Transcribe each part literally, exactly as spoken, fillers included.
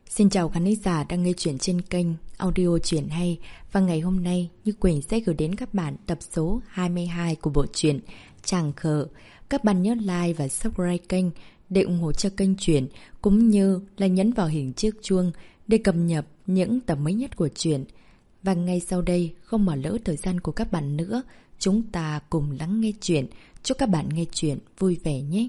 Xin chào khán giả đang nghe chuyện trên kênh Audio Chuyện Hay. Và ngày hôm nay, Như Quỳnh sẽ gửi đến các bạn tập số hai mươi hai của bộ truyện Tràng Khờ. Các bạn nhớ like và subscribe kênh để ủng hộ cho kênh truyện, cũng như là nhấn vào hình chiếc chuông để cập nhật những tập mới nhất của truyện. Và ngay sau đây, không bỏ lỡ thời gian của các bạn nữa, chúng ta cùng lắng nghe truyện. Chúc các bạn nghe truyện vui vẻ nhé!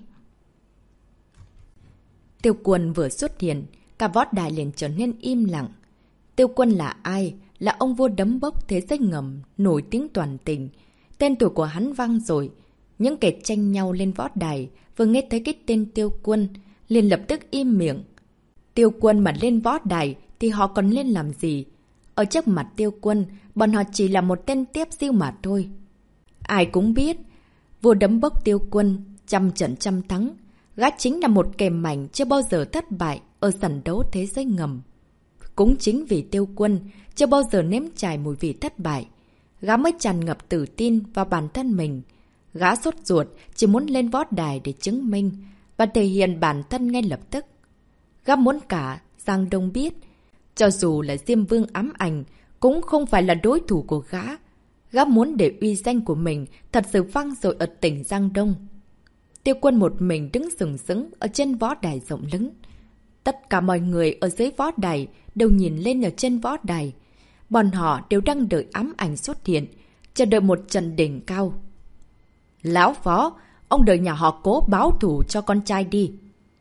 Tiêu Quân vừa xuất hiện, cả võ đài liền trở nên im lặng. Tiêu Quân là ai? Là ông vua đấm bốc thế giới ngầm, nổi tiếng toàn tỉnh. Tên tuổi của hắn vang rồi. Những kẻ tranh nhau lên võ đài, vừa nghe thấy cái tên Tiêu Quân, liền lập tức im miệng. Tiêu Quân mà lên võ đài, thì họ còn lên làm gì? Ở trước mặt Tiêu Quân, bọn họ chỉ là một tên tiếp diêu mà thôi. Ai cũng biết, vua đấm bốc Tiêu Quân, trăm trận trăm thắng. Gã chính là một kẻ mảnh chưa bao giờ thất bại ở sảnh đấu thế giới ngầm. Cũng chính vì Tiêu Quân chưa bao giờ nếm trải mùi vị thất bại, gã mới tràn ngập tự tin vào bản thân mình. Gã sốt ruột chỉ muốn lên võ đài để chứng minh và thể hiện bản thân ngay lập tức. Gã muốn cả Giang Đông biết, cho dù là Diêm Vương ám ảnh cũng không phải là đối thủ của gã. Gã muốn để uy danh của mình thật sự vang dội ở tỉnh Giang Đông. Tiêu Quân một mình đứng sừng sững ở trên võ đài rộng lớn. Tất cả mọi người ở dưới võ đài đều nhìn lên ở trên võ đài. Bọn họ đều đang đợi ám ảnh xuất hiện, chờ đợi một trận đỉnh cao. Lão Phó, ông đợi nhà họ Cố báo thù cho con trai đi.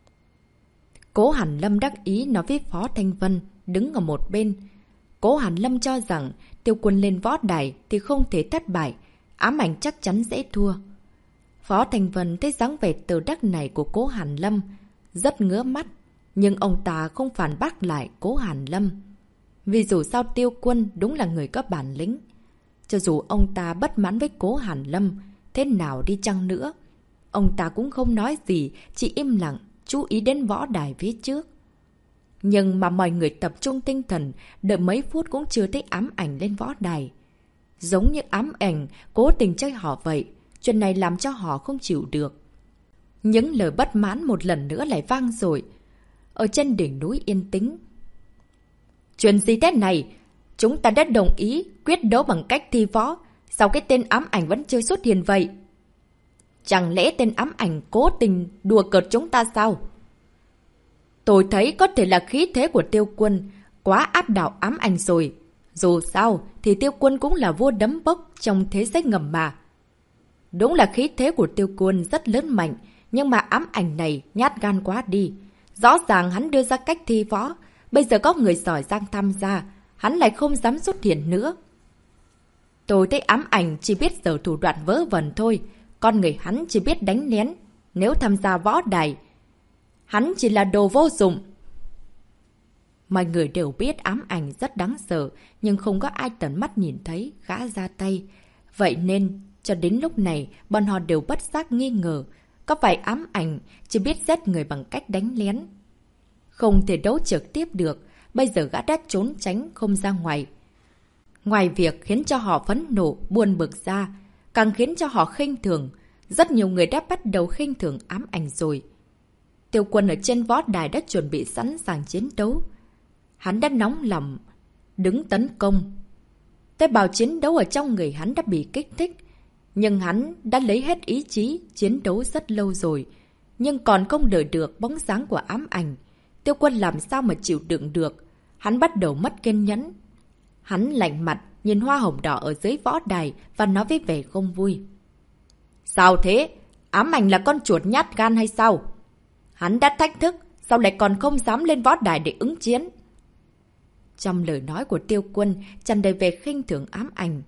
Cố Hàn Lâm đắc ý nói với Phó Thanh Vân đứng ở một bên. Cố Hàn Lâm cho rằng Tiêu Quân lên võ đài thì không thể thất bại, ám ảnh chắc chắn sẽ thua. Phó Thanh Vân thấy dáng vẻ từ đắc này của Cố Hàn Lâm rất ngứa mắt, nhưng ông ta không phản bác lại Cố Hàn Lâm. Vì dù sao Tiêu Quân đúng là người có bản lĩnh. Cho dù ông ta bất mãn với Cố Hàn Lâm thế nào đi chăng nữa, ông ta cũng không nói gì, chỉ im lặng chú ý đến võ đài phía trước. Nhưng mà mọi người tập trung tinh thần, đợi mấy phút cũng chưa thấy ám ảnh lên võ đài. Giống như ám ảnh cố tình chơi họ vậy. Chuyện này làm cho họ không chịu được. Những lời bất mãn một lần nữa lại vang rồi. Ở trên đỉnh núi yên tĩnh. Chuyện gì thế này? Chúng ta đã đồng ý quyết đấu bằng cách thi võ. Sao cái tên ám ảnh vẫn chưa xuất hiện vậy? Chẳng lẽ tên ám ảnh cố tình đùa cợt chúng ta sao? Tôi thấy có thể là khí thế của Tiêu Quân quá áp đảo ám ảnh rồi. Dù sao thì Tiêu Quân cũng là vua đấm bốc trong thế giới ngầm mà. Đúng là khí thế của Tiêu Quân rất lớn mạnh, nhưng mà ám ảnh này nhát gan quá đi. Rõ ràng hắn đưa ra cách thi võ, bây giờ có người giỏi giang tham gia, hắn lại không dám xuất hiện nữa. Tôi thấy ám ảnh chỉ biết giở thủ đoạn vớ vẩn thôi, con người hắn chỉ biết đánh lén. Nếu tham gia võ đài, hắn chỉ là đồ vô dụng. Mọi người đều biết ám ảnh rất đáng sợ, nhưng không có ai tận mắt nhìn thấy gã ra tay. Vậy nên cho đến lúc này, bọn họ đều bất giác nghi ngờ, có phải ám ảnh chỉ biết giết người bằng cách đánh lén. Không thể đấu trực tiếp được, bây giờ gã đã trốn tránh không ra ngoài. Ngoài việc khiến cho họ phẫn nộ, buồn bực ra, càng khiến cho họ khinh thường. Rất nhiều người đã bắt đầu khinh thường ám ảnh rồi. Tiêu Quân ở trên võ đài đã chuẩn bị sẵn sàng chiến đấu. Hắn đã nóng lòng, đứng tấn công. Tế bào chiến đấu ở trong người hắn đã bị kích thích. Nhưng hắn đã lấy hết ý chí chiến đấu rất lâu rồi. Nhưng còn không đợi được bóng dáng của ám ảnh. Tiêu Quân làm sao mà chịu đựng được. Hắn bắt đầu mất kiên nhẫn. Hắn lạnh mặt nhìn hoa hồng đỏ ở dưới võ đài và nói với vẻ không vui. Sao thế? Ám ảnh là con chuột nhát gan hay sao? Hắn đã thách thức, sao lại còn không dám lên võ đài để ứng chiến? Trong lời nói của Tiêu Quân tràn đầy vẻ khinh thường ám ảnh.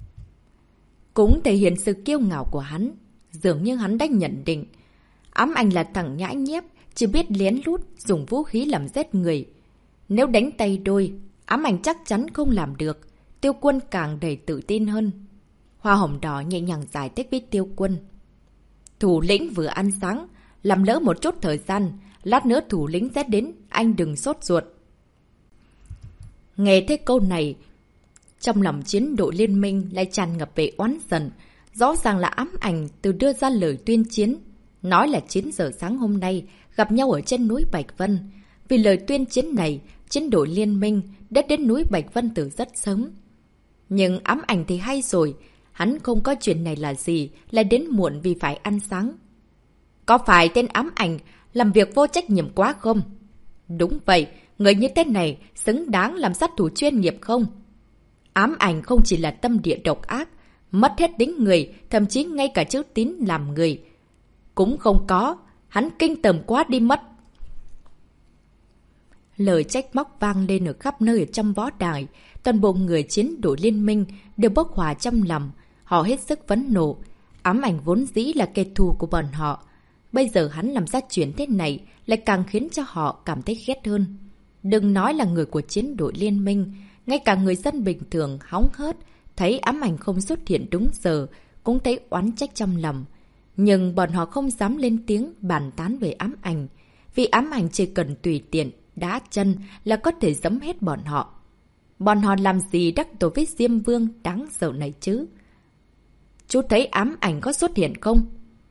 Cũng thể hiện sự kiêu ngạo của hắn. Dường như hắn đã nhận định ám ảnh là thằng nhãi nhép, chỉ biết lén lút dùng vũ khí làm giết người. Nếu đánh tay đôi, ám ảnh chắc chắn không làm được. Tiêu Quân càng đầy tự tin hơn. Hoa hồng đỏ nhẹ nhàng giải thích với Tiêu Quân. Thủ lĩnh vừa ăn sáng, làm lỡ một chút thời gian, lát nữa thủ lĩnh sẽ đến, anh đừng sốt ruột. Nghe thấy câu này, trong lòng chiến đội liên minh lại tràn ngập về oán giận. Rõ ràng là ám ảnh từ đưa ra lời tuyên chiến. Nói là chín giờ sáng hôm nay gặp nhau ở trên núi Bạch Vân. Vì lời tuyên chiến này, chiến đội liên minh đã đến núi Bạch Vân từ rất sớm. Nhưng ám ảnh thì hay rồi, hắn không có chuyện này là gì, lại đến muộn vì phải ăn sáng. Có phải tên ám ảnh làm việc vô trách nhiệm quá không? Đúng vậy, người như thế này xứng đáng làm sát thủ chuyên nghiệp không? Ám ảnh không chỉ là tâm địa độc ác, mất hết tính người, thậm chí ngay cả chữ tín làm người cũng không có, hắn kinh tởm quá đi mất. Lời trách móc vang lên ở khắp nơi ở trong võ đài, toàn bộ người chiến đội liên minh đều bốc hỏa trong lòng, họ hết sức phẫn nộ. Ám ảnh vốn dĩ là kẻ thù của bọn họ, bây giờ hắn làm ra chuyện thế này lại càng khiến cho họ cảm thấy ghét hơn. Đừng nói là người của chiến đội liên minh, ngay cả người dân bình thường hóng hớt thấy ám ảnh không xuất hiện đúng giờ cũng thấy oán trách trong lòng. Nhưng bọn họ không dám lên tiếng bàn tán về ám ảnh, vì ám ảnh chỉ cần tùy tiện đá chân là có thể giẫm hết bọn họ. Bọn họ làm gì đắc tội với Diêm Vương đáng sợ này chứ? Chú thấy ám ảnh có xuất hiện không?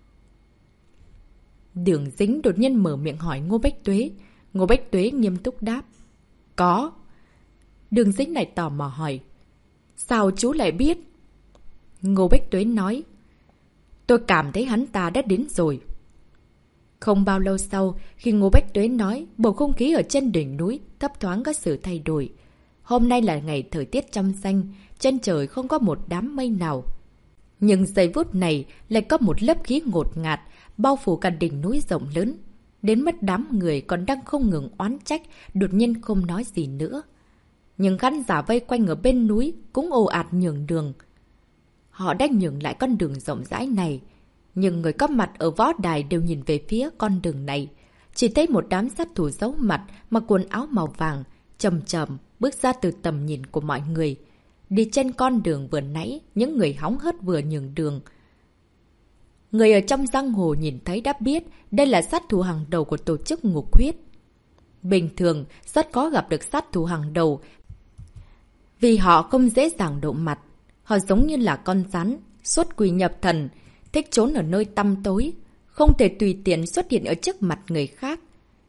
Đường Dính đột nhiên mở miệng hỏi Ngô Bách Tuế. Ngô Bách Tuế nghiêm túc đáp. Có. Đường Dính này tò mò hỏi. Sao chú lại biết? Ngô Bách Tuế nói. Tôi cảm thấy hắn ta đã đến rồi. Không bao lâu sau, khi Ngô Bách Tuế nói, bầu không khí ở trên đỉnh núi thấp thoáng có sự thay đổi. Hôm nay là ngày thời tiết trong xanh, trên trời không có một đám mây nào. Nhưng giây phút này lại có một lớp khí ngột ngạt, bao phủ cả đỉnh núi rộng lớn. Đến mất đám người còn đang không ngừng oán trách, đột nhiên không nói gì nữa. Nhưng khán giả vây quanh ở bên núi cũng ồ ạt nhường đường. Họ đã nhường lại con đường rộng rãi này. Nhưng người có mặt ở võ đài đều nhìn về phía con đường này. Chỉ thấy một đám sát thủ giấu mặt, mặc quần áo màu vàng, chậm chậm bước ra từ tầm nhìn của mọi người. Đi trên con đường vừa nãy, những người hóng hớt vừa nhường đường. Người ở trong giang hồ nhìn thấy đã biết đây là sát thủ hàng đầu của tổ chức Ngục Huyết. Bình thường, rất khó gặp được sát thủ hàng đầu vì họ không dễ dàng độ mặt. Họ giống như là con rắn, xuất quỷ nhập thần, thích trốn ở nơi tăm tối, không thể tùy tiện xuất hiện ở trước mặt người khác.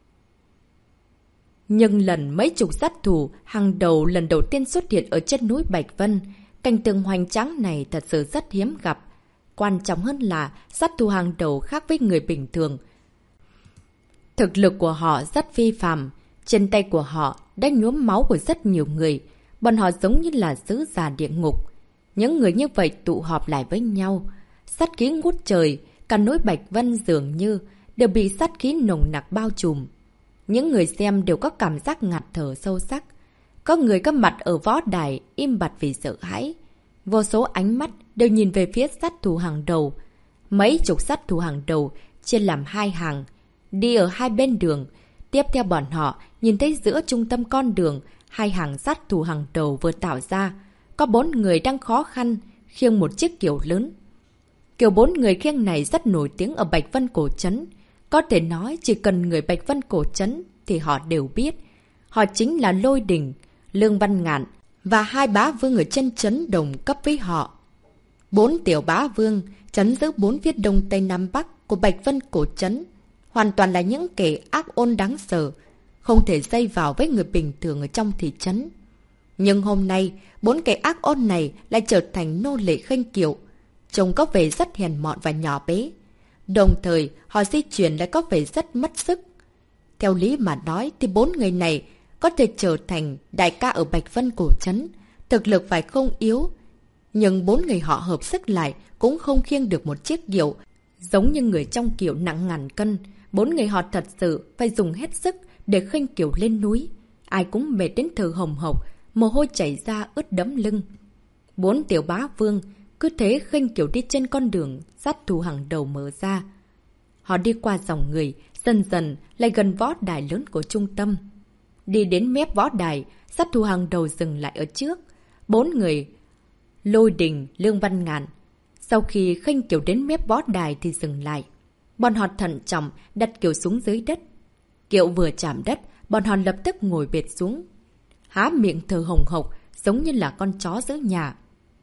Nhưng lần mấy chục sát thủ hàng đầu lần đầu tiên xuất hiện ở trên núi Bạch Vân, cảnh tượng hoành tráng này thật sự rất hiếm gặp. Quan trọng hơn là sát thủ hàng đầu khác với người bình thường. Thực lực của họ rất phi phàm, trên tay của họ đã nhuốm máu của rất nhiều người. Bọn họ giống như là sứ giả địa ngục. Những người như vậy tụ họp lại với nhau. Sát khí ngút trời, cả núi Bạch Vân dường như đều bị sát khí nồng nặc bao trùm. Những người xem đều có cảm giác ngạt thở sâu sắc. Có người có mặt ở võ đài im bặt vì sợ hãi. Vô số ánh mắt đều nhìn về phía sát thủ hàng đầu. Mấy chục sát thủ hàng đầu chia làm hai hàng, đi ở hai bên đường. Tiếp theo bọn họ nhìn thấy giữa trung tâm con đường, hai hàng sát thủ hàng đầu vừa tạo ra. Có bốn người đang khó khăn khiêng một chiếc kiệu lớn. Kiểu bốn người khiêng này rất nổi tiếng ở Bạch Vân Cổ Trấn. Có thể nói chỉ cần người Bạch Vân Cổ Trấn thì họ đều biết. Họ chính là Lôi Đình, Lương Văn Ngạn và hai bá vương ở trên trấn đồng cấp với họ. Bốn tiểu bá vương trấn giữ bốn phía đông tây nam bắc của Bạch Vân Cổ Trấn hoàn toàn là những kẻ ác ôn đáng sợ, không thể dây vào với người bình thường ở trong thị trấn. Nhưng hôm nay, bốn kẻ ác ôn này lại trở thành nô lệ khênh kiệu, trông có vẻ rất hèn mọn và nhỏ bé. Đồng thời, họ di chuyển lại có vẻ rất mất sức. Theo lý mà nói thì bốn người này có thể trở thành đại ca ở Bạch Vân Cổ Trấn, thực lực phải không yếu. Nhưng bốn người họ hợp sức lại cũng không khiêng được một chiếc kiệu, giống như người trong kiệu nặng ngàn cân. Bốn người họ thật sự phải dùng hết sức để khênh kiệu lên núi. Ai cũng mệt đến thở hồng hộc, mồ hôi chảy ra ướt đẫm lưng. Bốn tiểu bá vương cứ thế khênh kiệu đi trên con đường sát thủ hàng đầu mở ra. Họ đi qua dòng người, dần dần lại gần võ đài lớn của trung tâm. Đi đến mép võ đài, sát thủ hàng đầu dừng lại ở trước. Bốn người Lôi Đình, Lương Văn Ngạn sau khi khênh kiệu đến mép võ đài thì dừng lại. Bọn họ thận trọng đặt kiệu xuống dưới đất. Kiệu vừa chạm đất, bọn họ lập tức ngồi bệt xuống, há miệng thở hồng hộc giống như là con chó giữ nhà.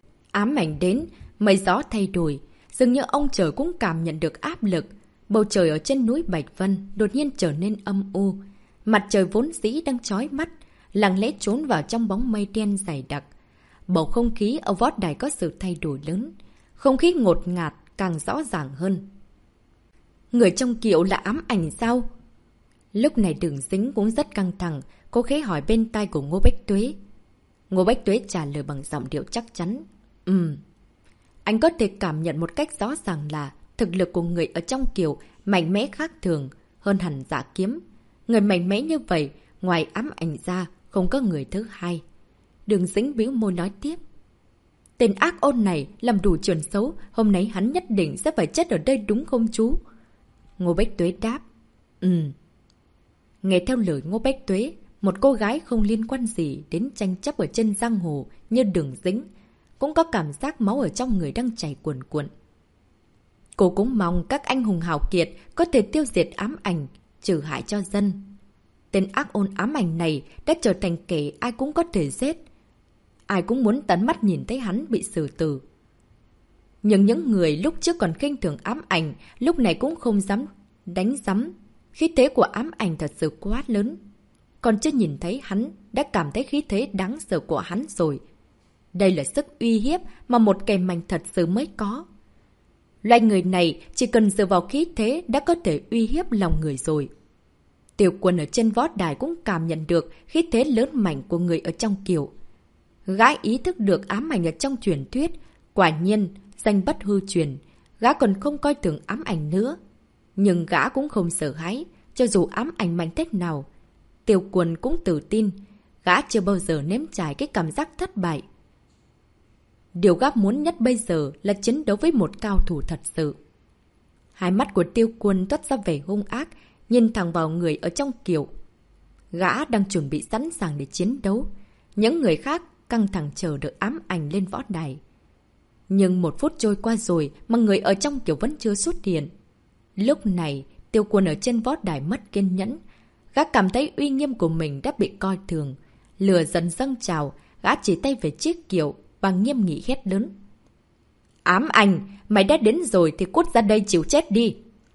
Ám ảnh đến, mây gió thay đổi, dường như ông trời cũng cảm nhận được áp lực. Bầu trời ở trên núi Bạch Vân đột nhiên trở nên âm u. Mặt trời vốn dĩ đang chói mắt, lặng lẽ trốn vào trong bóng mây đen dày đặc. Bầu không khí ở võ đài có sự thay đổi lớn. Không khí ngột ngạt càng rõ ràng hơn. Người trong kiệu là ám ảnh sao? Lúc này Đường Dính cũng rất căng thẳng, cô khẽ hỏi bên tai của Ngô Bách Tuế. Ngô Bách Tuế trả lời bằng giọng điệu chắc chắn. Ừm. Anh có thể cảm nhận một cách rõ ràng là thực lực của người ở trong kiệu mạnh mẽ khác thường, hơn hẳn Dạ Kiếm. Người mạnh mẽ như vậy, ngoài ám ảnh ra, không có người thứ hai. Đường Dính bĩu môi nói tiếp. Tên ác ôn này làm đủ chuyện xấu, hôm nay hắn nhất định sẽ phải chết ở đây đúng không chú? Ngô Bách Tuế đáp. Ừm. Nghe theo lời Ngô Bách Tuế, một cô gái không liên quan gì đến tranh chấp ở trên giang hồ như Đường Dính, cũng có cảm giác máu ở trong người đang chảy cuồn cuộn. Cô cũng mong các anh hùng hào kiệt có thể tiêu diệt ám ảnh, trừ hại cho dân. Tên ác ôn ám ảnh này đã trở thành kẻ ai cũng có thể giết. Ai cũng muốn tận mắt nhìn thấy hắn bị xử tử. Nhưng những người lúc trước còn khinh thường ám ảnh, lúc này cũng không dám đánh rắm. Khí thế của ám ảnh thật sự quá lớn. Còn chưa nhìn thấy hắn, đã cảm thấy khí thế đáng sợ của hắn rồi. Đây là sức uy hiếp mà một kẻ mạnh thật sự mới có. Loại người này chỉ cần dựa vào khí thế đã có thể uy hiếp lòng người rồi. Tiêu Quân ở trên võ đài cũng cảm nhận được khí thế lớn mạnh của người ở trong kiệu. Gã ý thức được ám ảnh ở trong truyền thuyết. Quả nhiên, danh bất hư truyền. Gã còn không coi thường ám ảnh nữa. Nhưng gã cũng không sợ hãi, cho dù ám ảnh mạnh thế nào. Tiêu Quân cũng tự tin. Gã chưa bao giờ nếm trải cái cảm giác thất bại. Điều gã muốn nhất bây giờ là chiến đấu với một cao thủ thật sự. Hai mắt của Tiêu Quân toát ra vẻ hung ác, nhìn thẳng vào người ở trong kiệu. Gã đang chuẩn bị sẵn sàng để chiến đấu. Những người khác căng thẳng chờ đợi ám ảnh lên võ đài. Nhưng một phút trôi qua rồi mà người ở trong kiệu vẫn chưa xuất hiện. Lúc này, Tiêu Quân ở trên võ đài mất kiên nhẫn. Gã cảm thấy uy nghiêm của mình đã bị coi thường. Lửa dần dâng trào, gã chỉ tay về chiếc kiệu và nghiêm nghị hét lớn. Ám ảnh, mày đã đến rồi thì cút ra đây chịu chết đi.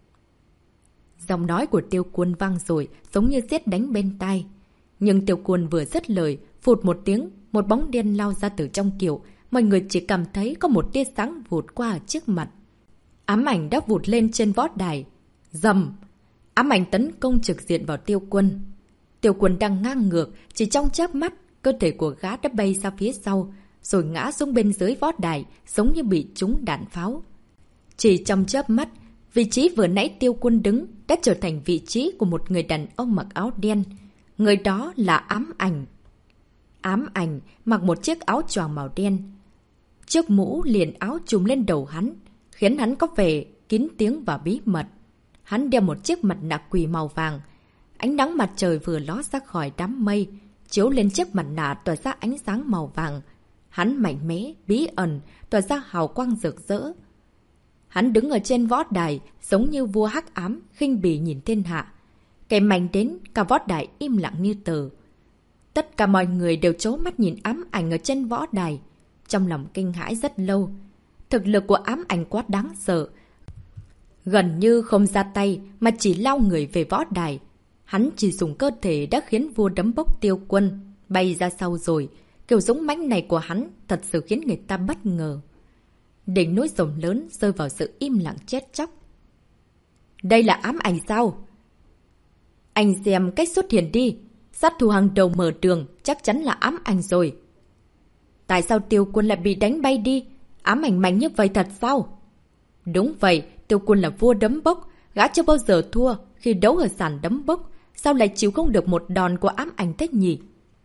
Giọng nói của Tiêu Quân vang rồi, giống như sét đánh bên tai. Nhưng Tiêu Quân vừa dứt lời, phụt một tiếng, một bóng đen lao ra từ trong kiệu. Mọi người chỉ cảm thấy có một tia sáng vụt qua ở trước mặt. Ám ảnh đã vụt lên trên võ đài. Rầm! Ám ảnh tấn công trực diện vào Tiêu Quân. Tiêu Quân đang ngang ngược, chỉ trong chớp mắt, cơ thể của gã đã bay ra phía sau, rồi ngã xuống bên dưới võ đài, giống như bị trúng đạn pháo. Chỉ trong chớp mắt, vị trí vừa nãy Tiêu Quân đứng đã trở thành vị trí của một người đàn ông mặc áo đen. Người đó là ám ảnh. Ám ảnh mặc một chiếc áo choàng màu đen. Chiếc mũ liền áo trùm lên đầu hắn, khiến hắn có vẻ kín tiếng và bí mật. Hắn đeo một chiếc mặt nạ quỷ màu vàng. Ánh nắng mặt trời vừa ló ra khỏi đám mây, chiếu lên chiếc mặt nạ tỏa ra ánh sáng màu vàng. Hắn mạnh mẽ, bí ẩn, tỏa ra hào quang rực rỡ. Hắn đứng ở trên võ đài, giống như vua hắc ám, khinh bỉ nhìn thiên hạ. Kẻ mạnh đến, cả võ đài im lặng như tờ. Tất cả mọi người đều trố mắt nhìn ám ảnh ở trên võ đài, trong lòng kinh hãi rất lâu. Thực lực của ám ảnh quá đáng sợ. Gần như không ra tay mà chỉ lao người về võ đài. Hắn chỉ dùng cơ thể đã khiến vua đấm bốc Tiêu Quân bay ra sau rồi. Kiểu dũng mãnh này của hắn thật sự khiến người ta bất ngờ. Đỉnh núi rồng lớn rơi vào sự im lặng chết chóc. Đây là ám ảnh sao? Anh xem cách xuất hiện đi. Sát thủ hàng đầu mở đường chắc chắn là ám ảnh rồi. Tại sao Tiêu Quân lại bị đánh bay đi? Ám ảnh mạnh như vậy thật sao? Đúng vậy, Tiêu Quân là vua đấm bốc. Gã chưa bao giờ thua khi đấu ở sàn đấm bốc. Sao lại chịu không được một đòn của ám ảnh thế nhỉ?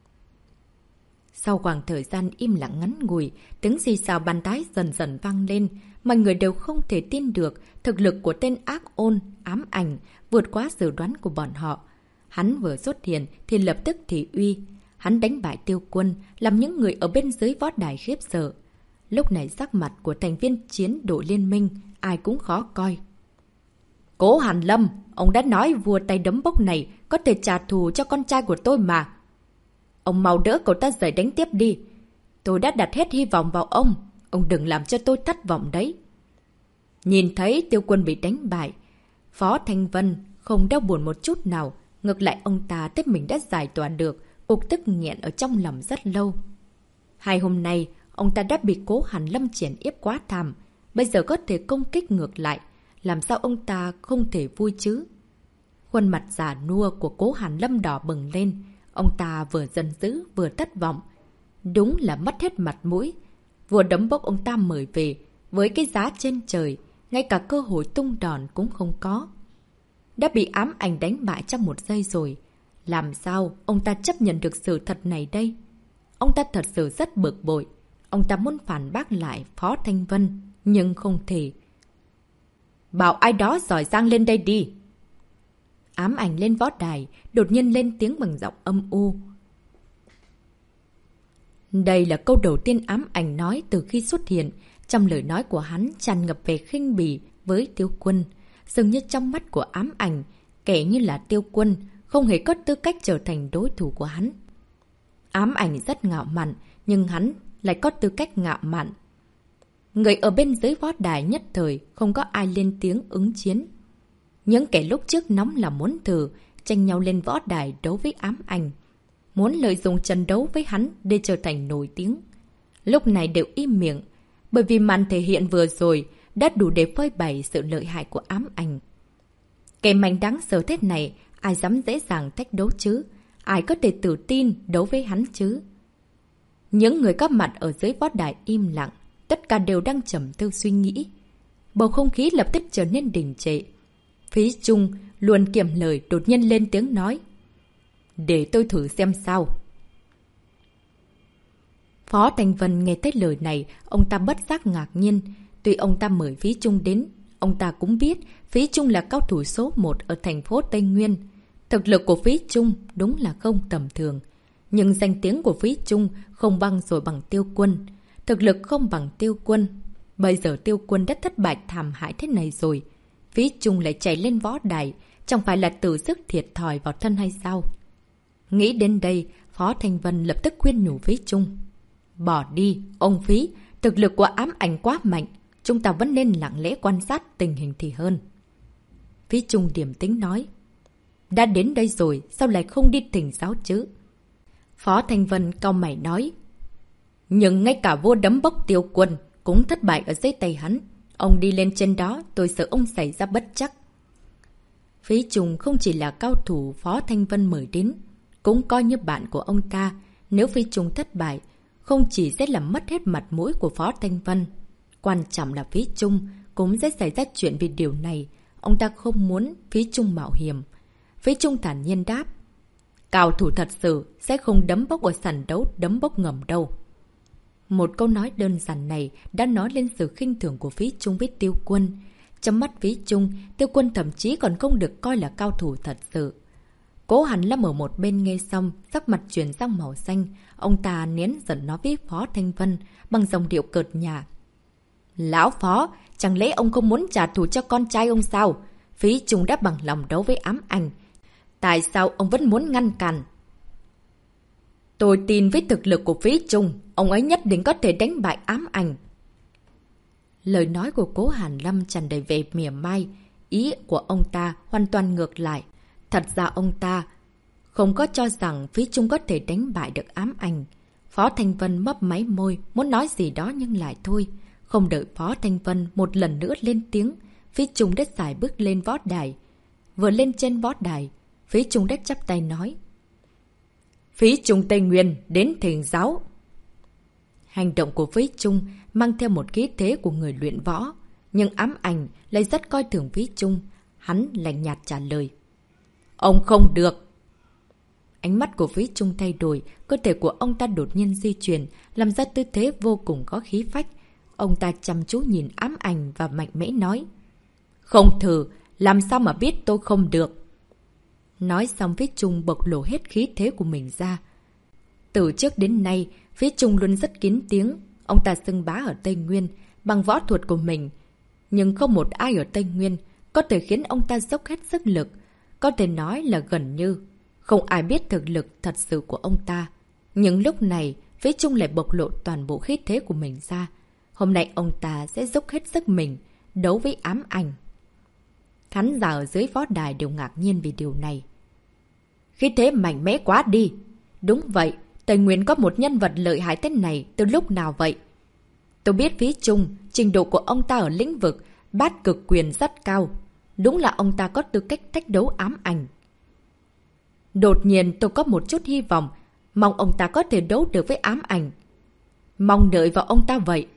Sau khoảng thời gian im lặng ngắn ngủi, tiếng xì xào bàn tái dần dần vang lên. Mọi người đều không thể tin được thực lực của tên ác ôn, ám ảnh vượt quá dự đoán của bọn họ. Hắn vừa xuất hiện thì lập tức thị uy. Hắn đánh bại Tiêu Quân, làm những người ở bên dưới võ đài khiếp sợ. Lúc này sắc mặt của thành viên chiến đội liên minh, ai cũng khó coi. Cố Hàn Lâm, ông đã nói vua tay đấm bốc này có thể trả thù cho con trai của tôi mà. Ông mau đỡ cậu ta dậy đánh tiếp đi. Tôi đã đặt hết hy vọng vào ông. Ông đừng làm cho tôi thất vọng đấy. Nhìn thấy Tiêu Quân bị đánh bại, Phó Thanh Vân không đau buồn một chút nào. Ngược lại ông ta thấy mình đã giải tỏa được, Cục tức nghẹn ở trong lòng rất lâu. Hai hôm nay, ông ta đã bị Cố Hàn Lâm chèn ép quá thảm. Bây giờ có thể công kích ngược lại. Làm sao ông ta không thể vui chứ? Khuôn mặt già nua của Cố Hàn Lâm đỏ bừng lên. Ông ta vừa giận dữ vừa thất vọng. Đúng là mất hết mặt mũi. Vừa đấm bốc ông ta mời về. Với cái giá trên trời, ngay cả cơ hội tung đòn cũng không có. Đã bị ám ảnh đánh bại trong một giây rồi. Làm sao ông ta chấp nhận được sự thật này đây? Ông ta thật sự rất bực bội. Ông ta muốn phản bác lại Phó Thanh Vân, nhưng không thể. Bảo ai đó giỏi giang lên đây đi. Ám ảnh lên võ đài, đột nhiên lên tiếng bằng giọng âm u. Đây là câu đầu tiên ám ảnh nói từ khi xuất hiện. Trong lời nói của hắn tràn ngập về khinh bỉ với Tiêu Quân. Dường như trong mắt của ám ảnh, kẻ như là Tiêu Quân không hề có tư cách trở thành đối thủ của hắn. Ám ảnh rất ngạo mạn, nhưng hắn lại có tư cách ngạo mạn. Người ở bên dưới võ đài nhất thời không có ai lên tiếng ứng chiến. Những kẻ lúc trước nóng lòng muốn thử, tranh nhau lên võ đài đấu với ám ảnh. Muốn lợi dụng trận đấu với hắn để trở thành nổi tiếng. Lúc này đều im miệng, bởi vì màn thể hiện vừa rồi đã đủ để phơi bày sự lợi hại của ám ảnh. Kẻ mạnh đáng sợ thế này, ai dám dễ dàng thách đấu chứ? Ai có thể tự tin đấu với hắn chứ? Những người có mặt ở dưới võ đài im lặng, tất cả đều đang trầm tư suy nghĩ. Bầu không khí lập tức trở nên đình trệ. Phí Trung luôn kiệm lời đột nhiên lên tiếng nói. Để tôi thử xem sao. Phó Thanh Vân nghe thấy lời này, ông ta bất giác ngạc nhiên. Tuy ông ta mời Phí Trung đến, ông ta cũng biết Phí Trung là cao thủ số một ở thành phố Tây Nguyên. Thực lực của Phí Trung đúng là không tầm thường. Nhưng danh tiếng của Phí Trung không bằng rồi bằng Tiêu Quân. Thực lực không bằng Tiêu Quân. Bây giờ Tiêu Quân đã thất bại thảm hại thế này rồi. Phí Trung lại chạy lên võ đài, chẳng phải là tự sức thiệt thòi vào thân hay sao? Nghĩ đến đây, Phó Thanh Vân lập tức khuyên nhủ Phí Trung. Bỏ đi, ông Phí, thực lực của ám ảnh quá mạnh. Chúng ta vẫn nên lặng lẽ quan sát tình hình thì hơn. Phí Trung điềm tĩnh nói. Đã đến đây rồi, sao lại không đi thỉnh giáo chứ? Phó Thanh Vân cau mày nói. Nhưng ngay cả vua đấm bốc Tiêu Quân cũng thất bại ở dưới tay hắn. Ông đi lên trên đó, tôi sợ ông xảy ra bất chắc. Phí Trung không chỉ là cao thủ Phó Thanh Vân mời đến, cũng coi như bạn của ông ta. Nếu Phí Trung thất bại, không chỉ sẽ làm mất hết mặt mũi của Phó Thanh Vân. Quan trọng là Phí Trung cũng sẽ xảy ra chuyện vì điều này. Ông ta không muốn Phí Trung mạo hiểm. Phí Trung thản nhiên đáp. Cao thủ thật sự sẽ không đấm bốc ở sàn đấu đấm bốc ngầm đâu. Một câu nói đơn giản này đã nói lên sự khinh thường của Phí Trung với Tiêu Quân. Trong mắt Phí Trung, Tiêu Quân thậm chí còn không được coi là cao thủ thật sự. Cố Hàn Lâm ở một bên nghe xong, sắc mặt chuyển sang màu xanh. Ông ta nén giận nói với Phó Thanh Vân bằng giọng điệu cợt nhả. Lão Phó, chẳng lẽ ông không muốn trả thù cho con trai ông sao? Phí Trung đã bằng lòng đấu với ám ảnh. Tại sao ông vẫn muốn ngăn cản? Tôi tin với thực lực của Phí Trung, ông ấy nhất định có thể đánh bại ám ảnh. Lời nói của Cố Hàn Lâm tràn đầy vẻ mỉa mai. Ý của ông ta hoàn toàn ngược lại. Thật ra ông ta không có cho rằng Phí Trung có thể đánh bại được ám ảnh. Phó Thanh Vân mấp máy môi, muốn nói gì đó nhưng lại thôi. Không đợi Phó Thanh Vân một lần nữa lên tiếng, Phí Trung đã xài bước lên võ đài. Vừa lên trên võ đài, Phí Trung đã chắp tay nói. Phí Trung Tây Nguyên đến thỉnh giáo. Hành động của Phí Trung mang theo một khí thế của người luyện võ. Nhưng ám ảnh lại rất coi thường Phí Trung. Hắn lạnh nhạt trả lời. Ông không được. Ánh mắt của Phí Trung thay đổi, cơ thể của ông ta đột nhiên di chuyển, làm ra tư thế vô cùng có khí phách. Ông ta chăm chú nhìn ám ảnh và mạnh mẽ nói. Không thử, làm sao mà biết tôi không được. Nói xong Phí Trung bộc lộ hết khí thế của mình ra. Từ trước đến nay, Phí Trung luôn rất kín tiếng. Ông ta xưng bá ở Tây Nguyên bằng võ thuật của mình. Nhưng không một ai ở Tây Nguyên có thể khiến ông ta dốc hết sức lực. Có thể nói là gần như không ai biết thực lực thật sự của ông ta. Nhưng lúc này, Phí Trung lại bộc lộ toàn bộ khí thế của mình ra. Hôm nay ông ta sẽ dốc hết sức mình, đấu với ám ảnh. Khán giả ở dưới võ đài đều ngạc nhiên vì điều này. Khí thế mạnh mẽ quá đi. Đúng vậy, Tây Nguyên có một nhân vật lợi hại thế này từ lúc nào vậy? Tôi biết Phí Trung, trình độ của ông ta ở lĩnh vực bát cực quyền rất cao. Đúng là ông ta có tư cách thách đấu ám ảnh. Đột nhiên tôi có một chút hy vọng, mong ông ta có thể đấu được với ám ảnh. Mong đợi vào ông ta vậy.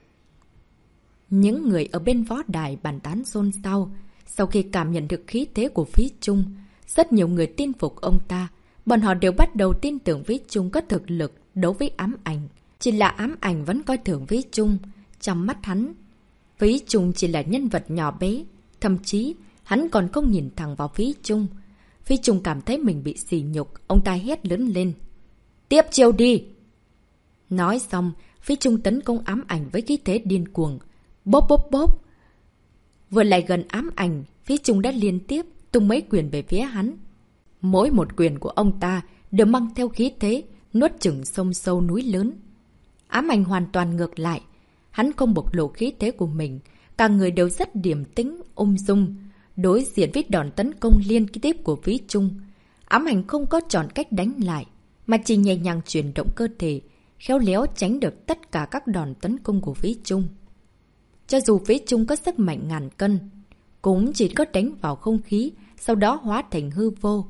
Những người ở bên võ đài bàn tán xôn xao. Sau khi cảm nhận được khí thế của Phí Trung, rất nhiều người tin phục ông ta. Bọn họ đều bắt đầu tin tưởng Phí Trung có thực lực đấu với ám ảnh. Chỉ là ám ảnh vẫn coi thường Phí Trung. Trong mắt hắn, Phí Trung chỉ là nhân vật nhỏ bé. Thậm chí, hắn còn không nhìn thẳng vào Phí Trung. Phí Trung cảm thấy mình bị sỉ nhục, ông ta hét lớn lên. Tiếp chiêu đi! Nói xong, Phí Trung tấn công ám ảnh với khí thế điên cuồng. Bốp bốp bốp! Vừa lại gần ám ảnh, Phí Trung đã liên tiếp tung mấy quyền về phía hắn. Mỗi một quyền của ông ta đều mang theo khí thế, nuốt chửng sông sâu núi lớn. Ám ảnh hoàn toàn ngược lại. Hắn không bộc lộ khí thế của mình. Cả người đều rất điềm tĩnh, ung dung. Đối diện với đòn tấn công liên tiếp của Phí Trung, ám ảnh không có chọn cách đánh lại, mà chỉ nhẹ nhàng chuyển động cơ thể, khéo léo tránh được tất cả các đòn tấn công của Phí Trung. Cho dù Phí Trung có sức mạnh ngàn cân, cũng chỉ có đánh vào không khí, sau đó hóa thành hư vô.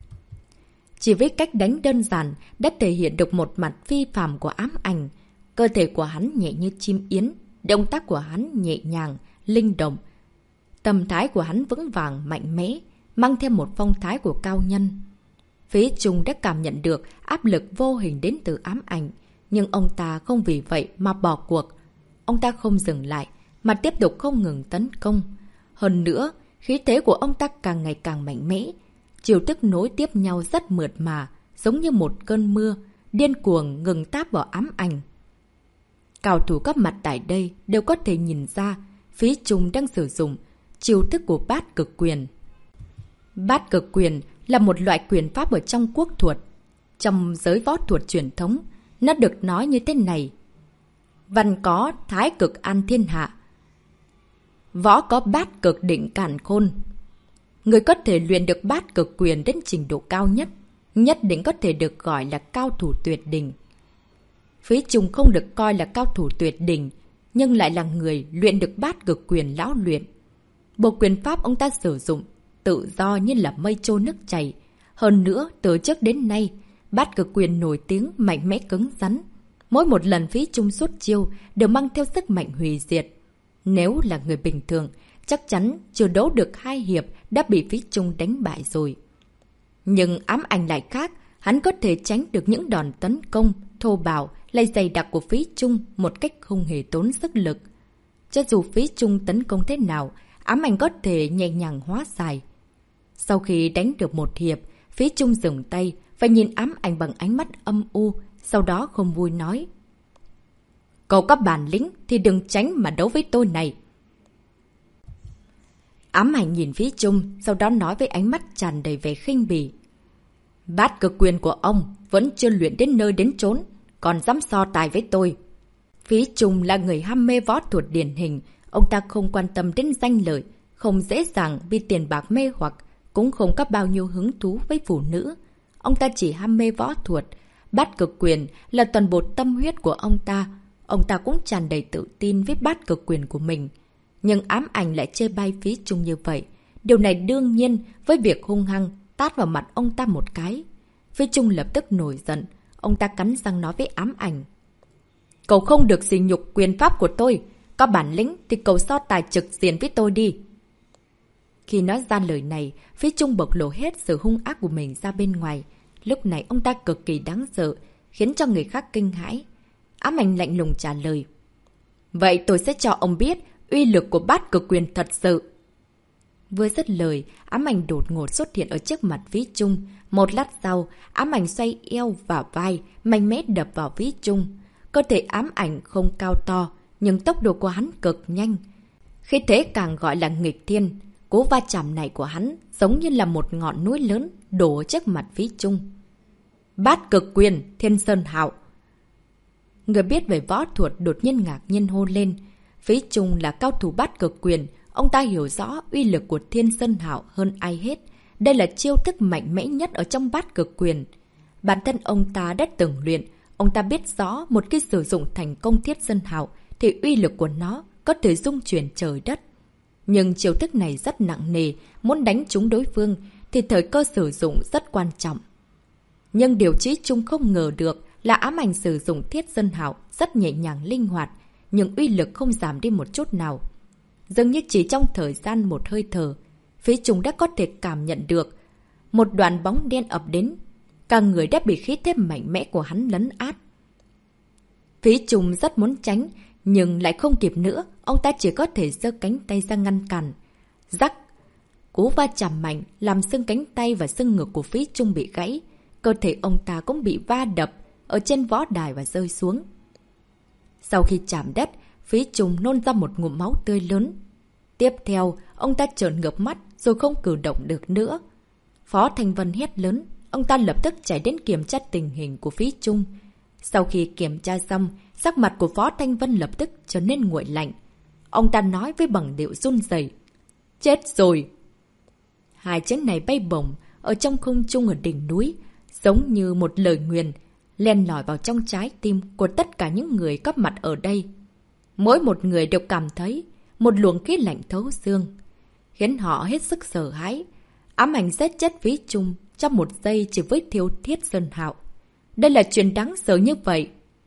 Chỉ với cách đánh đơn giản đã thể hiện được một mặt phi phàm của ám ảnh. Cơ thể của hắn nhẹ như chim yến, động tác của hắn nhẹ nhàng, linh động. Tâm thái của hắn vững vàng, mạnh mẽ, mang theo một phong thái của cao nhân. Phí Trung đã cảm nhận được áp lực vô hình đến từ ám ảnh, nhưng ông ta không vì vậy mà bỏ cuộc. Ông ta không dừng lại, mà tiếp tục không ngừng tấn công. Hơn nữa, khí thế của ông ta càng ngày càng mạnh mẽ. Chiêu thức nối tiếp nhau rất mượt mà, giống như một cơn mưa, điên cuồng ngừng táp vào ám ảnh. Cao thủ cấp mặt tại đây đều có thể nhìn ra Phí Trung đang sử dụng chiêu thức của bát cực quyền. Bát cực quyền là một loại quyền pháp ở trong quốc thuật. Trong giới võ thuật truyền thống, nó được nói như thế này. Văn có thái cực an thiên hạ. Võ có bát cực định càn khôn. Người có thể luyện được bát cực quyền đến trình độ cao nhất, nhất định có thể được gọi là cao thủ tuyệt đỉnh. Phí Trung không được coi là cao thủ tuyệt đỉnh, nhưng lại là người luyện được bát cực quyền lão luyện. Bộ quyền pháp ông ta sử dụng tự do như là mây trôi nước chảy. Hơn nữa, từ trước đến nay, bát cực quyền nổi tiếng mạnh mẽ cứng rắn. Mỗi một lần Phí Trung xuất chiêu đều mang theo sức mạnh hủy diệt. Nếu là người bình thường, chắc chắn chưa đấu được hai hiệp đã bị Phí Trung đánh bại rồi. Nhưng ám ảnh lại khác, hắn có thể tránh được những đòn tấn công, thô bạo, lại dày đặc của Phí Trung một cách không hề tốn sức lực. Cho dù Phí Trung tấn công thế nào, ám ảnh có thể nhẹ nhàng hóa giải. Sau khi đánh được một hiệp, Phí Trung dừng tay và nhìn ám ảnh bằng ánh mắt âm u, sau đó không vui nói. Cậu có bản lĩnh thì đừng tránh mà đấu với tôi này. Ám ảnh nhìn Phí Trung, sau đó nói với ánh mắt tràn đầy vẻ khinh bỉ. Bát cực quyền của ông vẫn chưa luyện đến nơi đến chốn, còn dám so tài với tôi. Phí Trung là người ham mê võ thuật điển hình, ông ta không quan tâm đến danh lợi, không dễ dàng bị tiền bạc mê hoặc, cũng không có bao nhiêu hứng thú với phụ nữ. Ông ta chỉ ham mê võ thuật, bát cực quyền là toàn bộ tâm huyết của ông ta. Ông ta cũng tràn đầy tự tin với bát cực quyền của mình. Nhưng ám ảnh lại chê bai Phí Trung như vậy. Điều này đương nhiên với việc hung hăng tát vào mặt ông ta một cái. Phí Trung lập tức nổi giận. Ông ta cắn răng nói với ám ảnh. Cậu không được sỉ nhục quyền pháp của tôi. Có bản lĩnh thì cậu so tài trực diện với tôi đi. Khi nói ra lời này, Phí Trung bộc lộ hết sự hung ác của mình ra bên ngoài. Lúc này ông ta cực kỳ đáng sợ, khiến cho người khác kinh hãi. Ám ảnh lạnh lùng trả lời. Vậy tôi sẽ cho ông biết uy lực của bát cực quyền thật sự. Vừa dứt lời, ám ảnh đột ngột xuất hiện ở trước mặt Phí Trung. Một lát sau, ám ảnh xoay eo và vai, mạnh mẽ đập vào Phí Trung. Cơ thể ám ảnh không cao to, nhưng tốc độ của hắn cực nhanh. Khi thế càng gọi là nghịch thiên, cú va chạm này của hắn giống như là một ngọn núi lớn đổ trước mặt Phí Trung. Bát cực quyền, Thiên Sơn Hạo. Người biết về võ thuật đột nhiên ngạc nhiên hô lên. Phí Trung là cao thủ bát cực quyền, ông ta hiểu rõ uy lực của Thiên Sơn Hạo hơn ai hết. Đây là chiêu thức mạnh mẽ nhất ở trong bát cực quyền. Bản thân ông ta đã từng luyện, ông ta biết rõ một khi sử dụng thành công Thiết Dân Hạo thì uy lực của nó có thể dung chuyển trời đất. Nhưng chiêu thức này rất nặng nề, muốn đánh trúng đối phương thì thời cơ sử dụng rất quan trọng. Nhưng điều Chí Trung không ngờ được là ám ảnh sử dụng Thiết Dân Hạo rất nhẹ nhàng linh hoạt, nhưng uy lực không giảm đi một chút nào. Dường như chỉ trong thời gian một hơi thở, Phí Trung đã có thể cảm nhận được một đoàn bóng đen ập đến. Cả người đã bị khí thế mạnh mẽ của hắn lấn át. Phí Trung rất muốn tránh, nhưng lại không kịp nữa, ông ta chỉ có thể giơ cánh tay ra ngăn cản. Rắc! Cú va chạm mạnh làm xương cánh tay và xương ngực của Phí Trung bị gãy. Cơ thể ông ta cũng bị va đập ở trên võ đài và rơi xuống. Sau khi chạm đất, Phí Trung nôn ra một ngụm máu tươi lớn. Tiếp theo, ông ta trợn ngược mắt rồi không cử động được nữa. Phó Thanh Vân hét lớn, ông ta lập tức chạy đến kiểm tra tình hình của Phí Trung. Sau khi kiểm tra xong, sắc mặt của Phó Thanh Vân lập tức trở nên nguội lạnh. Ông ta nói với bằng điệu run rẩy: Chết rồi! Hai chữ này bay bổng ở trong không trung ở đỉnh núi, giống như một lời nguyền, len lỏi vào trong trái tim của tất cả những người có mặt ở đây. Mỗi một người đều cảm thấy một luồng khí lạnh thấu xương, khiến họ hết sức sợ hãi. Ám ảnh giết chết Phí Trung trong một giây chỉ với thiếu Thiết Dân Hạo. Đây là chuyện đáng sợ như vậy.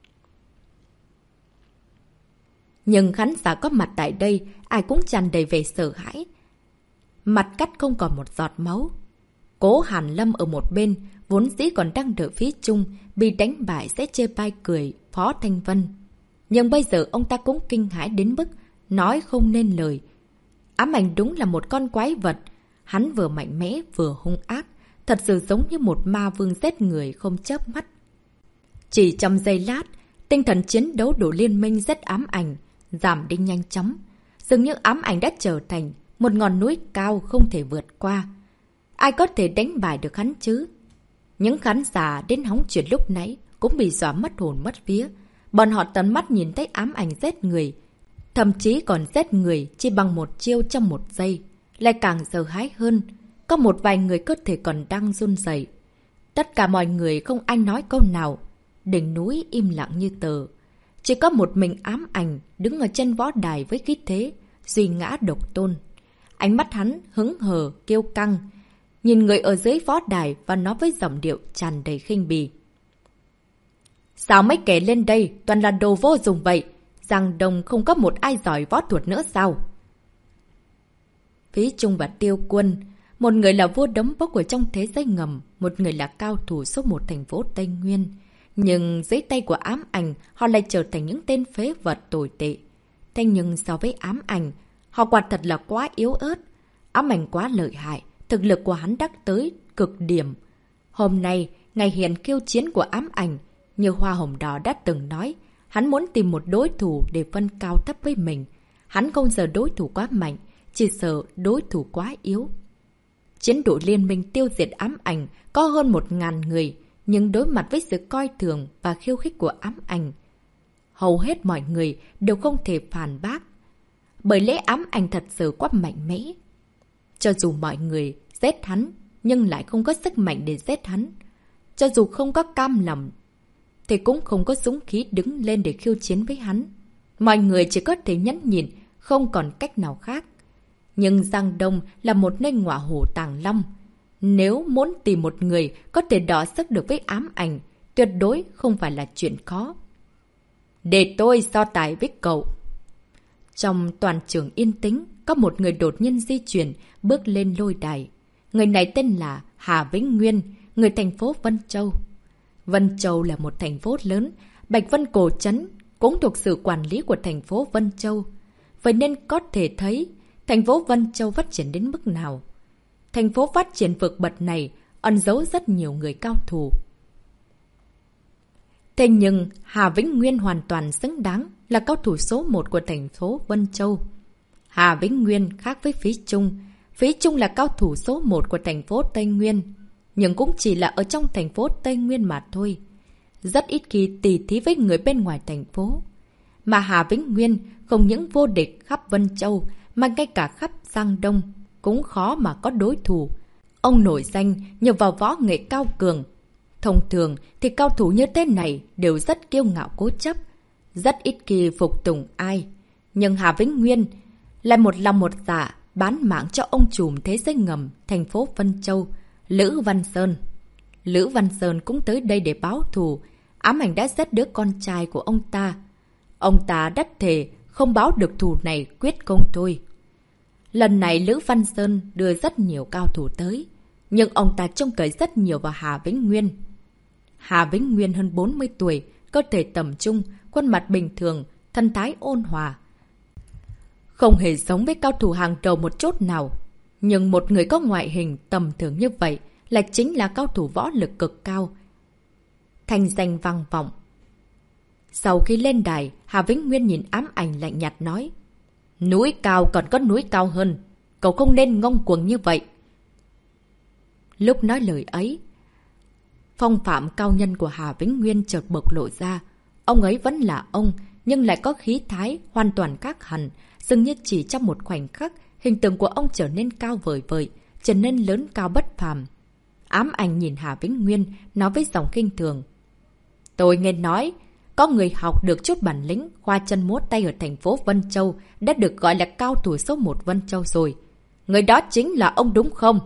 Nhưng khán giả có mặt tại đây, ai cũng tràn đầy vẻ sợ hãi. Mặt cắt không còn một giọt máu. Cố Hàn Lâm ở một bên, vốn dĩ còn đang đợi Phí Trung bị đánh bại sẽ chê bai cười Phó Thanh Vân. Nhưng bây giờ ông ta cũng kinh hãi đến mức nói không nên lời. Ám ảnh đúng là một con quái vật. Hắn vừa mạnh mẽ vừa hung ác, thật sự giống như một ma vương giết người không chớp mắt. Chỉ trong giây lát, tinh thần chiến đấu của liên minh giết ám ảnh giảm đi nhanh chóng. Dường như ám ảnh đã trở thành một ngọn núi cao không thể vượt qua. Ai có thể đánh bại được hắn chứ? Những khán giả đến hóng chuyện lúc nãy cũng bị dọa mất hồn mất vía. Bọn họ tận mắt nhìn thấy ám ảnh giết người, thậm chí còn giết người chỉ bằng một chiêu trong một giây, lại càng sợ hãi hơn. Có một vài người cơ thể còn đang run rẩy. Tất cả mọi người không ai nói câu nào. Đỉnh núi im lặng như tờ. Chỉ có một mình ám ảnh đứng ở trên võ đài với khí thế duy ngã độc tôn. Ánh mắt hắn hứng hờ, kiêu căng, nhìn người ở dưới võ đài và nói với giọng điệu tràn đầy khinh bỉ: Sao mấy kẻ lên đây toàn là đồ vô dụng vậy? Giang Đông không có một ai giỏi võ thuật nữa sao? Phí Trung và Tiêu Quân, một người là vua đấm bốc ở trong thế giới ngầm, một người là cao thủ số một thành phố Tây Nguyên. Nhưng dưới tay của ám ảnh, họ lại trở thành những tên phế vật tồi tệ. Thế nhưng so với ám ảnh, họ quả thật là quá yếu ớt. Ám ảnh quá lợi hại, thực lực của hắn đắc tới cực điểm. Hôm nay, ngày hiện khiêu chiến của ám ảnh, như Hoa Hồng Đỏ đã từng nói, hắn muốn tìm một đối thủ để phân cao thấp với mình. Hắn không sợ đối thủ quá mạnh, chỉ sợ đối thủ quá yếu. Chiến đội liên minh tiêu diệt ám ảnh có hơn một ngàn người, nhưng đối mặt với sự coi thường và khiêu khích của ám ảnh, hầu hết mọi người đều không thể phản bác. Bởi lẽ ám ảnh thật sự quá mạnh mẽ. Cho dù mọi người giết hắn, nhưng lại không có sức mạnh để giết hắn. Cho dù không có cam lòng, thì cũng không có dũng khí đứng lên để khiêu chiến với hắn. Mọi người chỉ có thể nhẫn nhịn, không còn cách nào khác. Nhưng Giang Đông là một nơi ngọa hổ tàng long. Nếu muốn tìm một người có thể đọ sức được với ám ảnh, tuyệt đối không phải là chuyện khó. Để tôi so tài với cậu. Trong toàn trường yên tĩnh, có một người đột nhiên di chuyển, bước lên lôi đài. Người này tên là Hà Vĩnh Nguyên, người thành phố Vân Châu. Vân Châu là một thành phố lớn, Bạch Vân Cổ Trấn cũng thuộc sự quản lý của thành phố Vân Châu. Vậy nên có thể thấy thành phố Vân Châu phát triển đến mức nào. Thành phố phát triển vượt bậc này ẩn giấu rất nhiều người cao thủ. Thế nhưng Hà Vĩnh Nguyên hoàn toàn xứng đáng là cao thủ số một của thành phố Vân Châu. Hà Vĩnh Nguyên khác với Phí Trung. Phí Trung là cao thủ số một của thành phố Tây Nguyên, nhưng cũng chỉ là ở trong thành phố Tây Nguyên mà thôi. Rất ít khi tỉ thí với người bên ngoài thành phố. Mà Hà Vĩnh Nguyên không những vô địch khắp Vân Châu, mà ngay cả khắp Giang Đông cũng khó mà có đối thủ. Ông nổi danh nhờ vào võ nghệ cao cường. Thông thường thì cao thủ như thế này đều rất kiêu ngạo cố chấp, rất ít khi phục tùng ai. Nhưng Hà Vĩnh Nguyên lại một lòng một dạ bán mạng cho ông trùm thế giới ngầm thành phố Vân Châu, Lữ Văn Sơn. Lữ Văn Sơn cũng tới đây để báo thù, ám ảnh đã giết đứa con trai của ông ta. Ông ta đắc thề không báo được thù này quyết công thôi. Lần này Lữ Văn Sơn đưa rất nhiều cao thủ tới, nhưng ông ta trông cậy rất nhiều vào Hà Vĩnh Nguyên. Hà Vĩnh Nguyên hơn bốn mươi tuổi, cơ thể tầm trung, khuôn mặt bình thường, thân thái ôn hòa. Không hề giống với cao thủ hàng đầu một chút nào. Nhưng một người có ngoại hình tầm thường như vậy lại chính là cao thủ võ lực cực cao. Thành danh vang vọng. Sau khi lên đài, Hà Vĩnh Nguyên nhìn ám ảnh lạnh nhạt nói: núi cao còn có núi cao hơn, cậu không nên ngông cuồng như vậy. Lúc nói lời ấy, phong phạm cao nhân của Hà Vĩnh Nguyên chợt bộc lộ ra. Ông ấy vẫn là ông, nhưng lại có khí thái hoàn toàn khác hẳn. Dường như chỉ trong một khoảnh khắc, hình tượng của ông trở nên cao vời vời, trở nên lớn cao bất phàm. Ám ảnh nhìn Hà Vĩnh Nguyên, nói với giọng khinh thường: tôi nghe nói, có người học được chút bản lĩnh, khoa chân múa tay ở thành phố Vân Châu, đã được gọi là cao thủ số một Vân Châu rồi. Người đó chính là ông đúng không?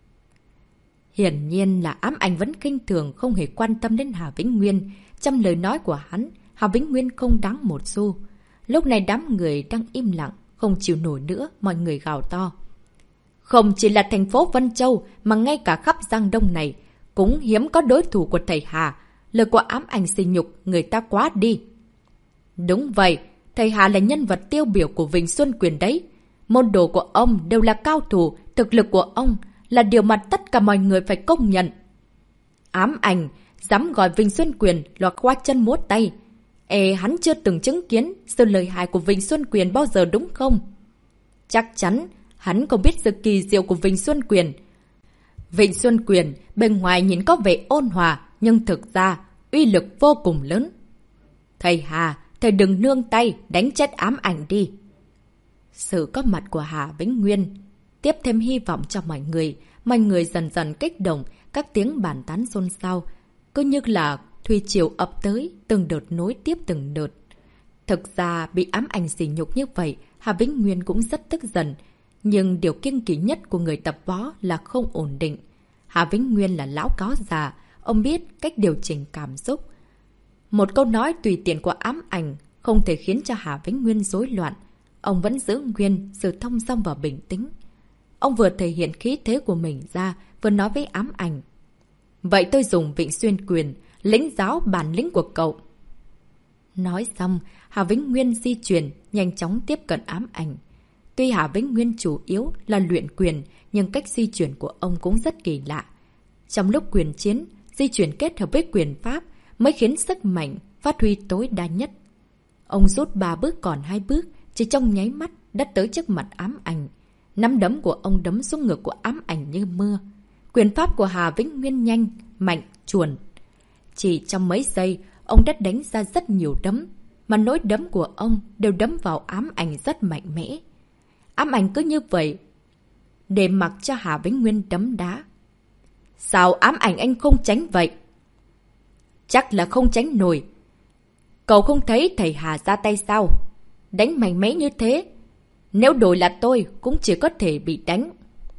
Hiển nhiên là ám ảnh vẫn khinh thường, không hề quan tâm đến Hà Vĩnh Nguyên. Trong lời nói của hắn, Hà Vĩnh Nguyên không đáng một xu. Lúc này đám người đang im lặng, không chịu nổi nữa, mọi người gào to: không chỉ là thành phố Vân Châu, mà ngay cả khắp Giang Đông này, cũng hiếm có đối thủ của thầy Hà. Lời của ám ảnh xỉ nhục người ta quá đi. Đúng vậy, thầy Hà là nhân vật tiêu biểu của Vịnh Xuân Quyền đấy. Môn đồ của ông đều là cao thủ, thực lực của ông là điều mà tất cả mọi người phải công nhận. Ám ảnh dám gọi Vịnh Xuân Quyền là khoa chân múa tay. Ê, hắn chưa từng chứng kiến sự lợi hại của Vịnh Xuân Quyền bao giờ đúng không? Chắc chắn hắn không biết sự kỳ diệu của Vịnh Xuân Quyền. Vịnh Xuân Quyền bên ngoài nhìn có vẻ ôn hòa, nhưng thực ra uy lực vô cùng lớn. Thầy Hà, thầy đừng nương tay đánh chết ám ảnh đi. Sự có mặt của Hà Vĩnh Nguyên tiếp thêm hy vọng cho mọi người. Mọi người dần dần kích động, các tiếng bàn tán xôn xao, cứ như là thủy triều ập tới, từng đợt nối tiếp từng đợt. Thực ra bị ám ảnh sỉ nhục như vậy, Hà Vĩnh Nguyên cũng rất tức giận. Nhưng điều kiêng kỵ nhất của người tập võ là không ổn định. Hà Vĩnh Nguyên là lão cáo già, ông biết cách điều chỉnh cảm xúc. Một câu nói tùy tiện của ám ảnh không thể khiến cho Hà Vĩnh Nguyên rối loạn. Ông vẫn giữ nguyên sự thông dong và bình tĩnh. Ông vừa thể hiện khí thế của mình ra, vừa nói với ám ảnh: vậy tôi dùng Vịnh Xuyên Quyền lĩnh giáo bản lĩnh của cậu. Nói xong, Hà Vĩnh Nguyên di chuyển, nhanh chóng tiếp cận ám ảnh. Tuy Hà Vĩnh Nguyên chủ yếu là luyện quyền, nhưng cách di chuyển của ông cũng rất kỳ lạ. Trong lúc quyền chiến, di chuyển kết hợp với quyền pháp mới khiến sức mạnh phát huy tối đa nhất. Ông rút ba bước còn hai bước, chỉ trong nháy mắt đã tới trước mặt ám ảnh. Nắm đấm của ông đấm xuống ngực của ám ảnh như mưa. Quyền pháp của Hà Vĩnh Nguyên nhanh, mạnh, chuẩn. Chỉ trong mấy giây, ông đã đánh ra rất nhiều đấm, mà nỗi đấm của ông đều đấm vào ám ảnh rất mạnh mẽ. Ám ảnh cứ như vậy để mặc cho Hà Vĩnh Nguyên đấm đá. Sao ám ảnh anh không tránh vậy? Chắc là không tránh nổi. Cậu không thấy thầy Hà ra tay sao? Đánh mạnh mẽ như thế, nếu đổi là tôi cũng chỉ có thể bị đánh.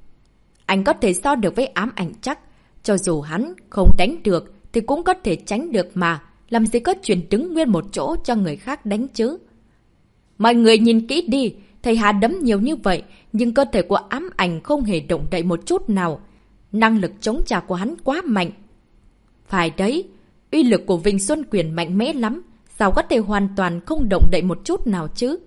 Anh có thể so được với ám ảnh chắc. Cho dù hắn không đánh được thì cũng có thể tránh được mà. Làm gì có chuyện đứng nguyên một chỗ cho người khác đánh chứ. Mọi người nhìn kỹ đi, thầy Hà đấm nhiều như vậy, nhưng cơ thể của ám ảnh không hề động đậy một chút nào. Năng lực chống trả của hắn quá mạnh. Phải đấy, uy lực của Vịnh Xuân Quyền mạnh mẽ lắm, sao có thể hoàn toàn không động đậy một chút nào chứ?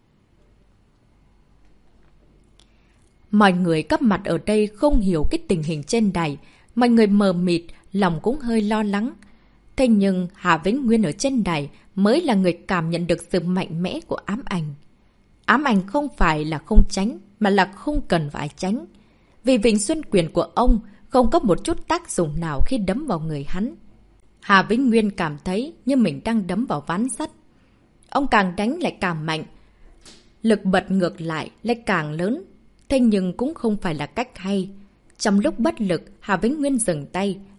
Mọi người cấp mặt ở đây không hiểu cái tình hình trên đài. Mọi người mờ mịt, lòng cũng hơi lo lắng. Thế nhưng Hà Vĩnh Nguyên ở trên đài mới là người cảm nhận được sự mạnh mẽ của ám ảnh. Ám ảnh không phải là không tránh, mà là không cần phải tránh. Vì Vịnh Xuân Quyền của ông không có một chút tác dụng nào khi đấm vào người hắn. Hà Vĩnh Nguyên cảm thấy như mình đang đấm vào ván sắt. Ông càng đánh lại càng mạnh. Lực bật ngược lại lại càng lớn. Thế nhưng cũng không phải là cách hay. Trong lúc bất lực, Hà Vĩnh Nguyên dừng tay,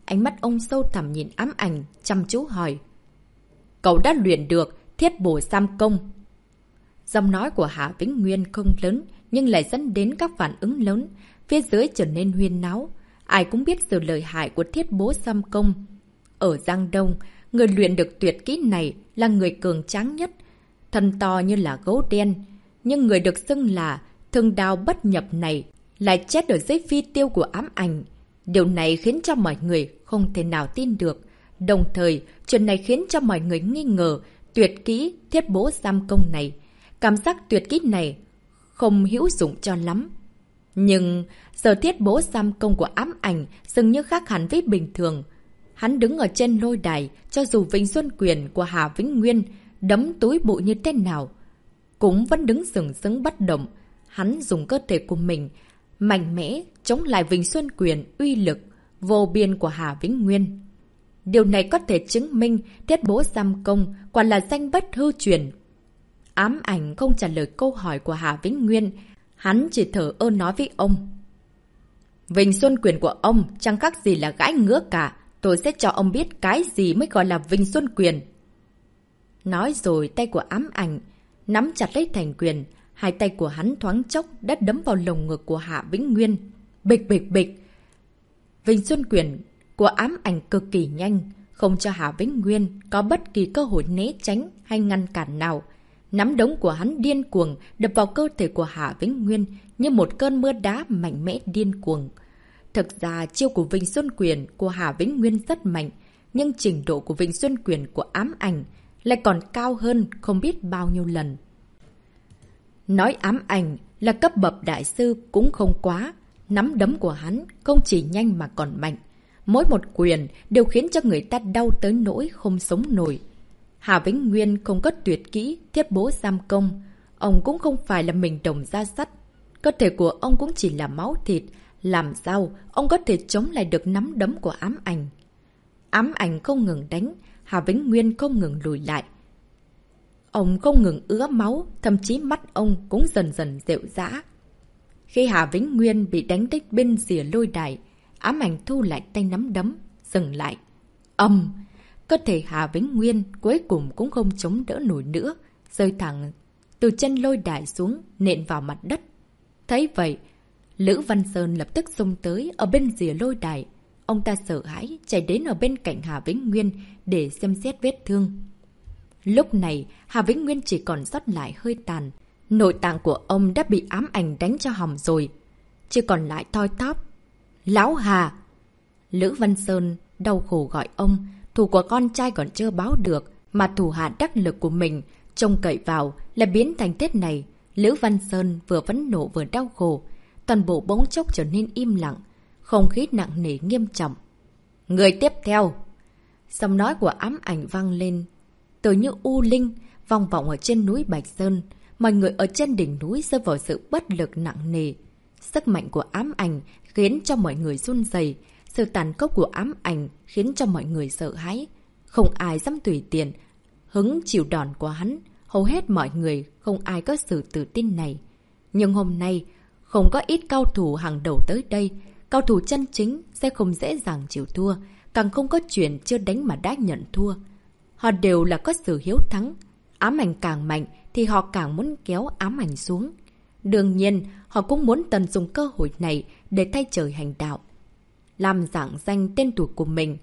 ánh mắt ông sâu thẳm nhìn ám ảnh, chăm chú hỏi. Cậu đã luyện được thiết bổ giam công. Giọng nói của Hạ Vĩnh Nguyên không lớn, nhưng lại dẫn đến các phản ứng lớn. Phía dưới trở nên huyên náo. Ai cũng biết sự lợi hại của thiết bố giam công. Ở Giang Đông, người luyện được tuyệt kỹ này là người cường tráng nhất. Thân to như là gấu đen. Nhưng người được xưng là thương đao bất nhập này lại chết ở dưới phi tiêu của ám ảnh. Điều này khiến cho mọi người không thể nào tin được. Đồng thời, chuyện này khiến cho mọi người nghi ngờ tuyệt kỹ thiết bố giam công này. Cảm giác tuyệt kỹ này không hữu dụng cho lắm. Nhưng giờ thiết bố giam công của ám ảnh dường như khác hẳn với bình thường. Hắn đứng ở trên lôi đài, cho dù Vinh Xuân Quyền của Hà Vĩnh Nguyên đấm túi bụi như thế nào, cũng vẫn đứng sừng sững bất động. Hắn dùng cơ thể của mình mạnh mẽ chống lại Vinh Xuân Quyền uy lực vô biên của Hà Vĩnh Nguyên. Điều này có thể chứng minh thiết bố giam công quả là danh bất hư truyền. Ám ảnh không trả lời câu hỏi của Hà Vĩnh Nguyên, hắn chỉ thở ơ nói với ông. Vinh Xuân Quyền của ông chẳng khác gì là gãi ngứa cả, tôi sẽ cho ông biết cái gì mới gọi là Vinh Xuân Quyền. Nói rồi tay của ám ảnh nắm chặt lấy thành quyền, hai tay của hắn thoáng chốc đã đấm vào lồng ngực của Hạ Vĩnh Nguyên. Bịch bịch bịch. Vinh Xuân Quyền của ám ảnh cực kỳ nhanh, không cho Hạ Vĩnh Nguyên có bất kỳ cơ hội né tránh hay ngăn cản nào. Nắm đấm của hắn điên cuồng đập vào cơ thể của Hạ Vĩnh Nguyên như một cơn mưa đá mạnh mẽ điên cuồng. Thực ra chiêu của Vinh Xuân Quyền của Hạ Vĩnh Nguyên rất mạnh, nhưng trình độ của Vinh Xuân Quyền của ám ảnh lại còn cao hơn không biết bao nhiêu lần. Nói ám ảnh là cấp bậc đại sư cũng không quá. Nắm đấm của hắn không chỉ nhanh mà còn mạnh. Mỗi một quyền đều khiến cho người ta đau tới nỗi không sống nổi. Hà Vĩnh Nguyên không có tuyệt kỹ thiết bố giam công. Ông cũng không phải là mình đồng da sắt. Cơ thể của ông cũng chỉ là máu thịt. Làm sao ông có thể chống lại được nắm đấm của ám ảnh? Ám ảnh không ngừng đánh, Hà Vĩnh Nguyên không ngừng lùi lại. Ông không ngừng ứa máu, thậm chí mắt ông cũng dần dần rệu rã. Khi Hà Vĩnh Nguyên bị đánh tới bên rìa lôi đài, ám ảnh thu lại tay nắm đấm, dừng lại. Ầm! Cơ thể Hà Vĩnh Nguyên cuối cùng cũng không chống đỡ nổi nữa, rơi thẳng từ chân lôi đài xuống, nện vào mặt đất. Thấy vậy, Lữ Văn Sơn lập tức xông tới ở bên rìa lôi đài. Ông ta sợ hãi chạy đến ở bên cạnh Hà Vĩnh Nguyên để xem xét vết thương. Lúc này, Hà Vĩnh Nguyên chỉ còn sót lại hơi tàn. Nội tạng của ông đã bị ám ảnh đánh cho hỏng rồi. Chỉ còn lại thoi thóp. Lão Hà! Lữ Văn Sơn đau khổ gọi ông. Thù của con trai còn chưa báo được, mà thủ hạ đắc lực của mình trông cậy vào là biến thành thế này. Lữ Văn Sơn vừa phẫn nộ vừa đau khổ. Toàn bộ bỗng chốc trở nên im lặng. Không khí nặng nề nghiêm trọng. Người tiếp theo! Giọng nói của ám ảnh vang lên. Tự như u linh, vòng vọng ở trên núi Bạch Sơn. Mọi người ở trên đỉnh núi rơi vào sự bất lực nặng nề. Sức mạnh của ám ảnh khiến cho mọi người run rẩy. Sự tàn khốc của ám ảnh khiến cho mọi người sợ hãi. Không ai dám tùy tiện hứng chịu đòn của hắn. Hầu hết mọi người không ai có sự tự tin này. Nhưng hôm nay, không có ít cao thủ hàng đầu tới đây. Cao thủ chân chính sẽ không dễ dàng chịu thua. Càng không có chuyện chưa đánh mà đã nhận thua. Họ đều là có sự hiếu thắng. Ám ảnh càng mạnh thì họ càng muốn kéo ám ảnh xuống. Đương nhiên, họ cũng muốn tận dụng cơ hội này để thay trời hành đạo. Làm rạng danh tên tuổi của mình,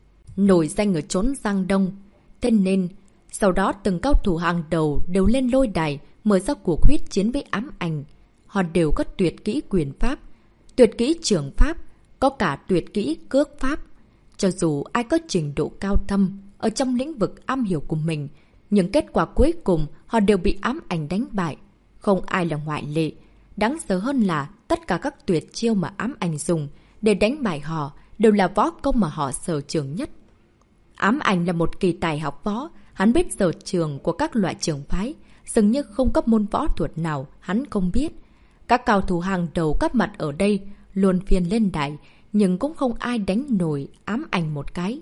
nổi danh ở chốn Giang Đông. Thế nên, sau đó từng cao thủ hàng đầu đều lên lôi đài mở ra cuộc huyết chiến với ám ảnh. Họ đều có tuyệt kỹ quyền pháp, tuyệt kỹ trưởng pháp, có cả tuyệt kỹ cước pháp. Cho dù ai có trình độ cao thâm ở trong lĩnh vực am hiểu của mình, nhưng kết quả cuối cùng họ đều bị ám ảnh đánh bại. Không ai là ngoại lệ. Đáng sợ hơn là tất cả các tuyệt chiêu mà ám ảnh dùng để đánh bại họ đều là võ công mà họ sở trường nhất. Ám ảnh là một kỳ tài học võ, hắn biết sở trường của các loại trường phái, dường như không có môn võ thuật nào hắn không biết. Các cao thủ hàng đầu các mặt ở đây luôn phiên lên đài, nhưng cũng không ai đánh nổi ám ảnh một cái.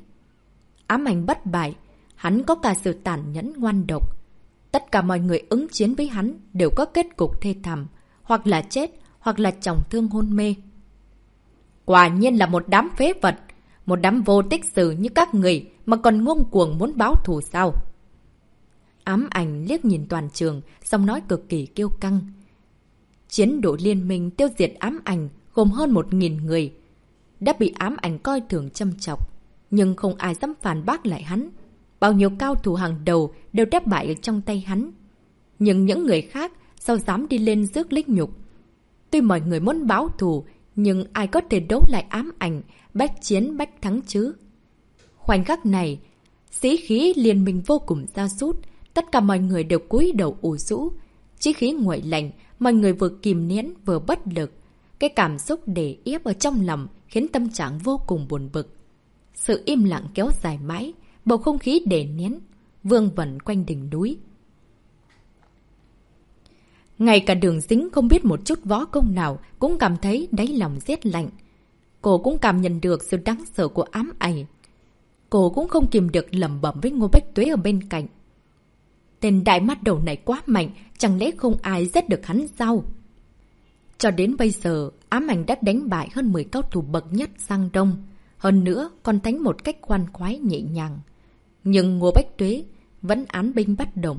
Ám ảnh bất bại, hắn có cả sự tàn nhẫn ngoan độc. Tất cả mọi người ứng chiến với hắn đều có kết cục thê thảm, hoặc là chết, hoặc là trọng thương hôn mê. Quả nhiên là một đám phế vật. Một đám vô tích sự như các người mà còn ngông cuồng muốn báo thù sao? Ám ảnh liếc nhìn toàn trường, giọng nói cực kỳ kiêu căng. Chiến đội liên minh tiêu diệt ám ảnh gồm hơn một nghìn người. Đã bị ám ảnh coi thường châm chọc, nhưng không ai dám phản bác lại hắn. Bao nhiêu cao thủ hàng đầu đều đáp bại ở trong tay hắn. Nhưng những người khác sao dám đi lên rước lích nhục? Tuy mọi người muốn báo thù, nhưng ai có thể đấu lại ám ảnh, bách chiến bách thắng chứ? Khoảnh khắc này, sĩ khí liên minh vô cùng sa sút, tất cả mọi người đều cúi đầu ủ rũ. Chí khí nguội lạnh, mọi người vừa kìm nén vừa bất lực. Cái cảm xúc để yếp ở trong lòng khiến tâm trạng vô cùng buồn bực. Sự im lặng kéo dài mãi, bầu không khí để nén, vương vẩn quanh đỉnh núi. Ngay cả Đường Dính không biết một chút võ công nào cũng cảm thấy đáy lòng rét lạnh. Cô cũng cảm nhận được sự đáng sợ của ám ảnh. Cô cũng không kìm được lẩm bẩm với Ngô Bách Tuế ở bên cạnh. Tên đại mắt đầu này quá mạnh, chẳng lẽ không ai giết được hắn sao? Cho đến bây giờ, ám ảnh đã đánh bại hơn mười cao thủ bậc nhất Giang Đông. Hơn nữa, còn đánh một cách khoan khoái nhẹ nhàng. Nhưng Ngô Bách Tuế vẫn án binh bất động.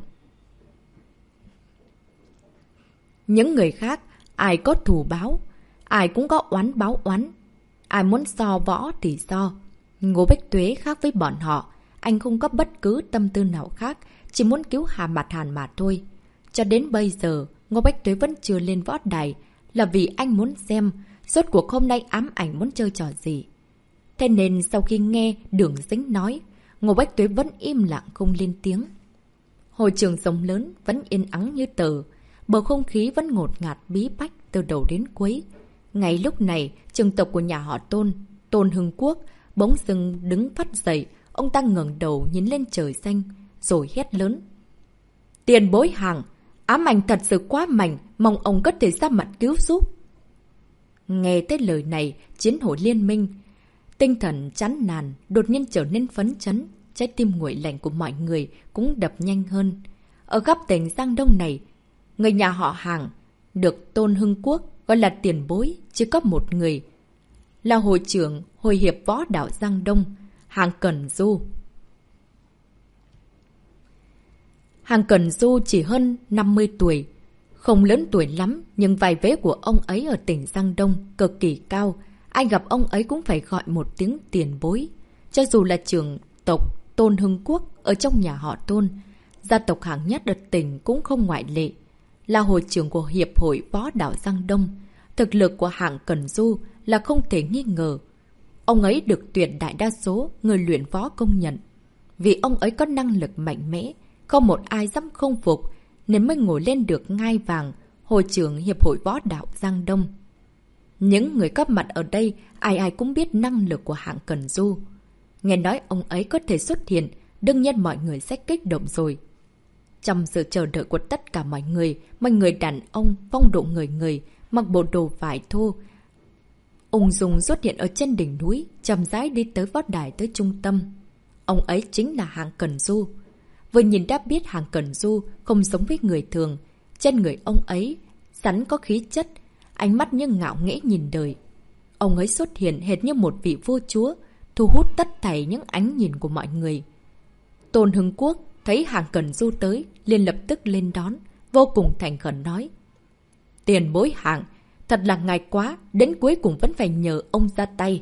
Những người khác, ai có thù báo, ai cũng có oán báo oán. Ai muốn so võ thì so. Ngô Bách Tuế khác với bọn họ. Anh không có bất cứ tâm tư nào khác, chỉ muốn cứu Hà Mặt Hàn mà thôi. Cho đến bây giờ, Ngô Bách Tuế vẫn chưa lên võ đài, là vì anh muốn xem rốt cuộc hôm nay ám ảnh muốn chơi trò gì. Thế nên sau khi nghe Đường Dính nói, Ngô Bách Tuế vẫn im lặng không lên tiếng. Hội trường rộng lớn vẫn yên ắng như tờ, bầu không khí vẫn ngột ngạt bí bách từ đầu đến cuối. Ngay lúc này, trường tộc của nhà họ Tôn, Tôn Hưng Quốc, bỗng dưng đứng phát dậy. Ông ta ngẩng đầu nhìn lên trời xanh, rồi hét lớn. Tiền bối Hàng, ám ảnh thật sự quá mạnh, mong ông có thể ra mặt cứu giúp. Nghe tới lời này, chiến hội liên minh, tinh thần chán nản, đột nhiên trở nên phấn chấn, trái tim nguội lạnh của mọi người cũng đập nhanh hơn. Ở góc tỉnh Giang Đông này, người nhà họ Hàng, được Tôn Hưng Quốc gọi là tiền bối, chỉ có một người, là hội trưởng Hội hiệp võ đạo Giang Đông, Hàng Cẩn Du. Hàng Cẩn Du chỉ hơn năm mươi tuổi, không lớn tuổi lắm, nhưng vai vế của ông ấy ở tỉnh Giang Đông cực kỳ cao. Ai gặp ông ấy cũng phải gọi một tiếng tiền bối. Cho dù là trưởng tộc Tôn Hưng Quốc ở trong nhà họ Tôn, gia tộc hạng nhất ở tỉnh cũng không ngoại lệ. Là hội trưởng của Hiệp hội Võ đạo Giang Đông, thực lực của Hàng Cẩn Du là không thể nghi ngờ. Ông ấy được tuyệt đại đa số người luyện võ công nhận. Vì ông ấy có năng lực mạnh mẽ, không một ai dám không phục, nên mới ngồi lên được ngai vàng hội trưởng Hiệp hội Võ đạo Giang Đông. Những người có mặt ở đây, ai ai cũng biết năng lực của Hàng Cẩn Du. Nghe nói ông ấy có thể xuất hiện, đương nhiên mọi người sẽ kích động rồi. Trong sự chờ đợi của tất cả mọi người, mọi người đàn ông, phong độ người người, mặc bộ đồ vải thô, ung dung xuất hiện ở trên đỉnh núi, chậm rãi đi tới võ đài tới trung tâm. Ông ấy chính là Hàng Cẩn Du. Vừa nhìn đã biết Hàng Cẩn Du không giống với người thường. Trên người ông ấy sẵn có khí chất, ánh mắt như ngạo nghễ nhìn đời. Ông ấy xuất hiện hệt như một vị vua chúa, thu hút tất thảy những ánh nhìn của mọi người. Tôn Hưng Quốc thấy Hàng Cẩn Du tới, liền lập tức lên đón, vô cùng thành khẩn nói. Tiền bối Hàng, thật là ngại quá, đến cuối cùng vẫn phải nhờ ông ra tay.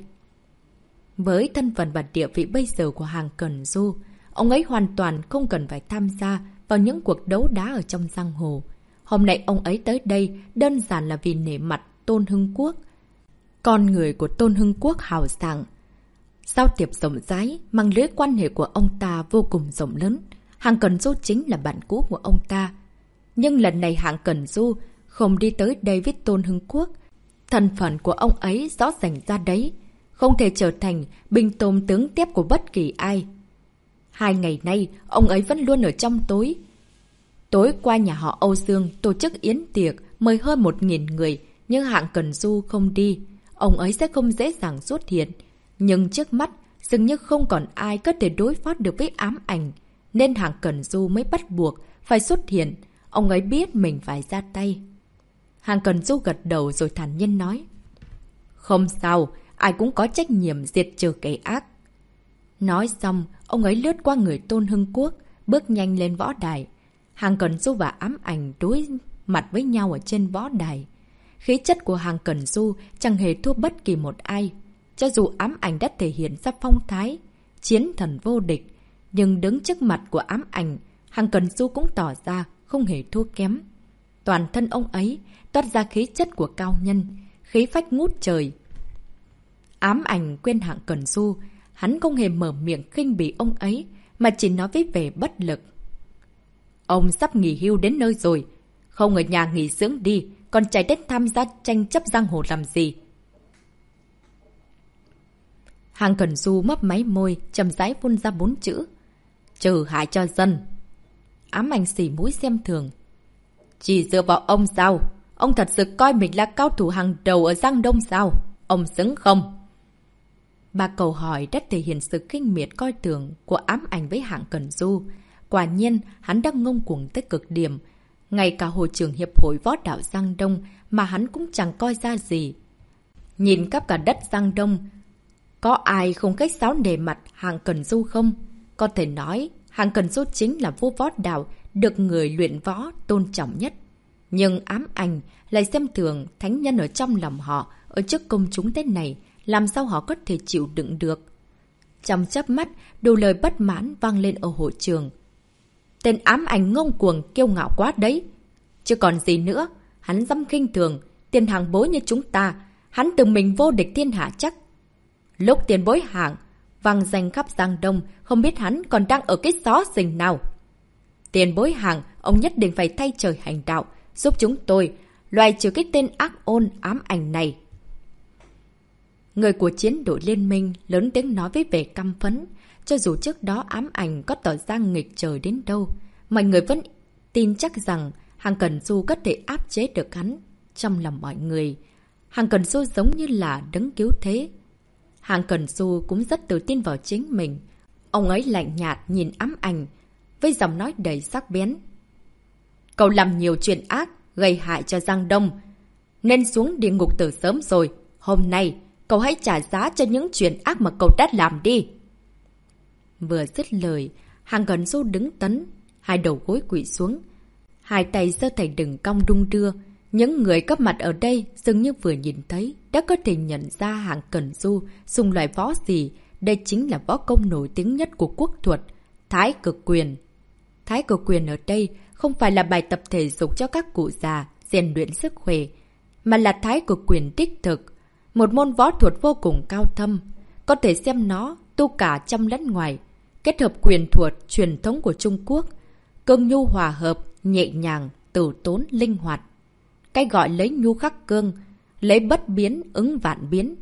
Với thân phận và địa vị bây giờ của Hàng Cẩn Du, ông ấy hoàn toàn không cần phải tham gia vào những cuộc đấu đá ở trong giang hồ. Hôm nay ông ấy tới đây đơn giản là vì nể mặt Tôn Hưng Quốc. Con người của Tôn Hưng Quốc hào sảng, giao tiếp rộng rãi, mang lưới quan hệ của ông ta vô cùng rộng lớn. Hàng Cẩn Du chính là bạn cũ của ông ta. Nhưng lần này Hàng Cẩn Du không đi tới đây với Tôn Hưng Quốc. Thân phận của ông ấy rõ ràng ra đấy, không thể trở thành binh tôm tướng tiếp của bất kỳ ai. Hai ngày nay, ông ấy vẫn luôn ở trong tối. Tối qua nhà họ Âu Dương tổ chức yến tiệc, mời hơn một nghìn người, nhưng Hàng Cẩn Du không đi. Ông ấy sẽ không dễ dàng xuất hiện. Nhưng trước mắt, dường như không còn ai có thể đối phó được với ám ảnh, nên Hàng Cẩn Du mới bắt buộc phải xuất hiện. Ông ấy biết mình phải ra tay. Hàng Cẩn Du gật đầu rồi thản nhiên nói. Không sao, ai cũng có trách nhiệm diệt trừ kẻ ác. Nói xong, ông ấy lướt qua người Tôn Hưng Quốc, bước nhanh lên võ đài. Hàng Cẩn Du và Ám Ảnh đối mặt với nhau ở trên võ đài. Khí chất của Hàng Cẩn Du chẳng hề thua bất kỳ một ai. Cho dù Ám Ảnh đã thể hiện ra phong thái, chiến thần vô địch, nhưng đứng trước mặt của Ám Ảnh, Hàng Cẩn Du cũng tỏ ra không hề thua kém. Toàn thân ông ấy toát ra khí chất của cao nhân, khí phách ngút trời. Ám Ảnh quên Hàng Cẩn Du, hắn không hề mở miệng khinh bỉ ông ấy, mà chỉ nói với vẻ bất lực. Ông sắp nghỉ hưu đến nơi rồi, không ở nhà nghỉ dưỡng đi, còn chạy đến tham gia tranh chấp giang hồ làm gì? Hàng Cẩn Du mấp máy môi, chậm rãi phun ra bốn chữ. Trừ hại cho dân. Ám Ảnh xỉ mũi xem thường. Chỉ dựa vào ông sao? Ông thật sự coi mình là cao thủ hàng đầu ở Giang Đông sao? Ông xứng không? Ba câu hỏi đã thể hiện sự kinh miệt coi thường của Ám Ảnh với Hàng Cẩn Du. Quả nhiên, hắn đang ngông cuồng tới cực điểm. Ngay cả hội trưởng hiệp hội võ đạo Giang Đông mà hắn cũng chẳng coi ra gì. Nhìn khắp cả đất Giang Đông, có ai không khách sáo nề mặt Hàng Cẩn Du không? Có thể nói, Hàng Cẩn Du chính là vua võ đạo được người luyện võ tôn trọng nhất. Nhưng Ám Ảnh lại xem thường thánh nhân ở trong lòng họ, ở trước công chúng thế này, làm sao họ có thể chịu đựng được? Trong chớp mắt, đủ lời bất mãn vang lên ở hội trường. Tên Ám Ảnh ngông cuồng kiêu ngạo quá đấy. Chứ còn gì nữa, hắn dám khinh thường, tiền hàng bối như chúng ta, hắn từng mình vô địch thiên hạ chắc. Lúc tiền bối Hàng vang danh khắp Giang Đông, không biết hắn còn đang ở cái xó xình nào. Tiền bối Hàng, ông nhất định phải thay trời hành đạo, giúp chúng tôi loại trừ cái tên ác ôn Ám Ảnh này. Người của chiến đội liên minh lớn tiếng nói với vẻ căm phẫn. Cho dù trước đó Ám Ảnh có tỏ ra nghịch trời đến đâu, mọi người vẫn tin chắc rằng Hàng Cẩn Du có thể áp chế được hắn. Trong lòng mọi người, Hàng Cẩn Du giống như là đấng cứu thế. Hàng Cẩn Du cũng rất tự tin vào chính mình. Ông ấy lạnh nhạt nhìn Ám Ảnh với giọng nói đầy sắc bén. Cậu làm nhiều chuyện ác, gây hại cho Giang Đông, nên xuống địa ngục từ sớm rồi. Hôm nay, cậu hãy trả giá cho những chuyện ác mà cậu đã làm đi. Vừa dứt lời, Hàng Cẩn Du đứng tấn, hai đầu gối quỵ xuống, hai tay giơ thành đường cong đung đưa. Những người có mặt ở đây dường như vừa nhìn thấy đã có thể nhận ra Hàng Cẩn Du dùng loại võ gì. Đây chính là võ công nổi tiếng nhất của quốc thuật, Thái Cực Quyền. Thái Cực Quyền ở đây không phải là bài tập thể dục cho các cụ già rèn luyện sức khỏe, mà là Thái Cực Quyền đích thực, một môn võ thuật vô cùng cao thâm, có thể xem nó tu cả trong lẫn ngoài, kết hợp quyền thuật truyền thống của Trung Quốc, cương nhu hòa hợp, nhẹ nhàng, từ tốn, linh hoạt. Cái gọi lấy nhu khắc cương, lấy bất biến ứng vạn biến.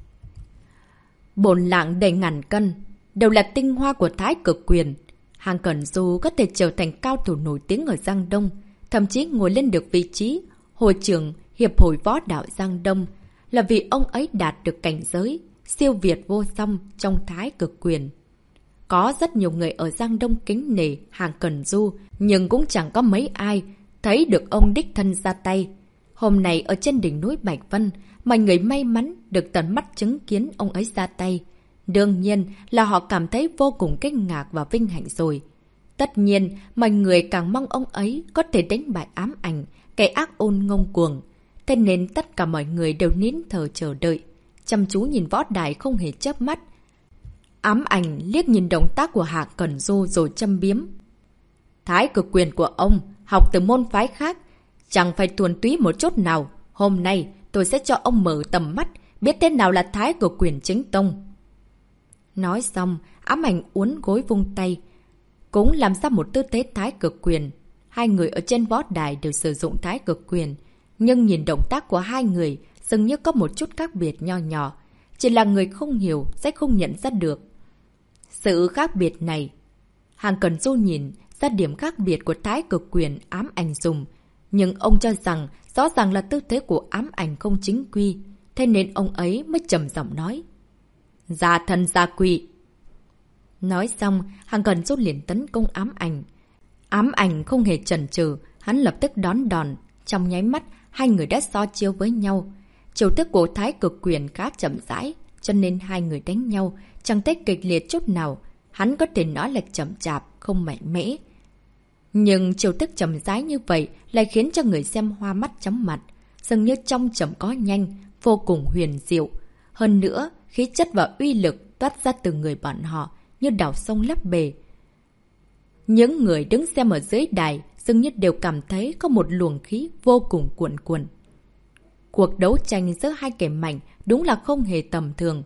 Bổn lạng đầy ngàn cân, đều là tinh hoa của Thái Cực Quyền. Hàng Cẩn Du có thể trở thành cao thủ nổi tiếng ở Giang Đông, thậm chí ngồi lên được vị trí hội trưởng Hiệp hội Võ đạo Giang Đông, là vì ông ấy đạt được cảnh giới siêu việt vô song trong Thái Cực Quyền. Có rất nhiều người ở Giang Đông kính nể Hàng Cẩn Du, nhưng cũng chẳng có mấy ai thấy được ông đích thân ra tay. Hôm nay ở trên đỉnh núi Bạch Vân, mọi người may mắn được tận mắt chứng kiến ông ấy ra tay. Đương nhiên là họ cảm thấy vô cùng kinh ngạc và vinh hạnh rồi. Tất nhiên, mọi người càng mong ông ấy có thể đánh bại Ám Ảnh, kẻ ác ôn ngông cuồng. Thế nên tất cả mọi người đều nín thở chờ đợi, chăm chú nhìn võ đài không hề chớp mắt. Ám Ảnh liếc nhìn động tác của Hàng Cẩn Du rồi châm biếm. Thái Cực Quyền của ông học từ môn phái khác, chẳng phải thuần túy một chút nào. Hôm nay tôi sẽ cho ông mở tầm mắt, biết thế nào là Thái Cực Quyền chính tông. Nói xong, Ám Ảnh uốn gối vung tay, cũng làm ra một tư thế Thái Cực Quyền. Hai người ở trên võ đài đều sử dụng Thái Cực Quyền, nhưng nhìn động tác của hai người dường như có một chút khác biệt nho nhỏ. Chỉ là người không hiểu sẽ không nhận ra được sự khác biệt này. Hàng Cẩn Du nhìn ra điểm khác biệt của Thái Cực Quyền Ám Ảnh dùng, nhưng ông cho rằng rõ ràng là tư thế của Ám Ảnh không chính quy, thế nên ông ấy mới trầm giọng nói. Gia thân gia quỷ. Nói xong, Hàng Cẩn Du liền tấn công Ám Ảnh. Ám Ảnh không hề chần chừ, hắn lập tức đón đòn. Trong nháy mắt, hai người đã so chiêu với nhau. Chiêu thức của Thái Cực Quyền khá chậm rãi, cho nên hai người đánh nhau chẳng thấy kịch liệt chút nào. Hắn có thể nói là chậm chạp, không mạnh mẽ. Nhưng chiêu thức chậm rãi như vậy lại khiến cho người xem hoa mắt chóng mặt. Dường như trong chậm có nhanh, vô cùng huyền diệu. Hơn nữa, khí chất và uy lực toát ra từ người bọn họ như đảo sông lấp bể. Những người đứng xem ở dưới đài dường như đều cảm thấy có một luồng khí vô cùng cuồn cuộn. Cuộc đấu tranh giữa hai kẻ mạnh đúng là không hề tầm thường.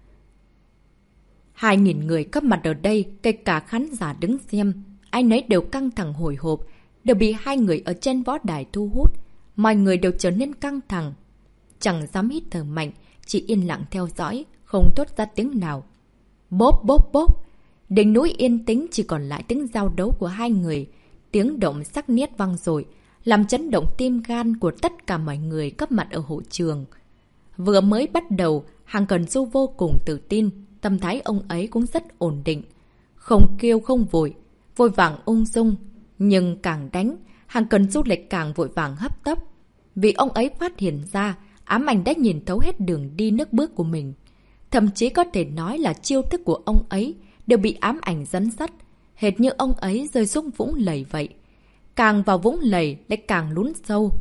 Hai nghìn người cấp mặt ở đây, kể cả khán giả đứng xem, ai nấy đều căng thẳng hồi hộp, đều bị hai người ở trên võ đài thu hút. Mọi người đều trở nên căng thẳng. Chẳng dám hít thở mạnh, chỉ yên lặng theo dõi, không thốt ra tiếng nào. Bốp bốp bốp. Đỉnh núi yên tĩnh chỉ còn lại tiếng giao đấu của hai người. Tiếng động sắc nét vang dội, làm chấn động tim gan của tất cả mọi người cấp mặt ở hội trường. Vừa mới bắt đầu, Hàng Cẩn Du vô cùng tự tin, tâm thái ông ấy cũng rất ổn định. Không kêu không vội, vội vàng ung dung. Nhưng càng đánh, Hàng Cẩn Du lại càng vội vàng hấp tấp. Vì ông ấy phát hiện ra, ám ảnh đã nhìn thấu hết đường đi nước bước của mình. Thậm chí có thể nói là chiêu thức của ông ấy đều bị ám ảnh dẫn dắt, hệt như ông ấy rơi xuống vũng lầy vậy. Càng vào vũng lầy lại càng lún sâu.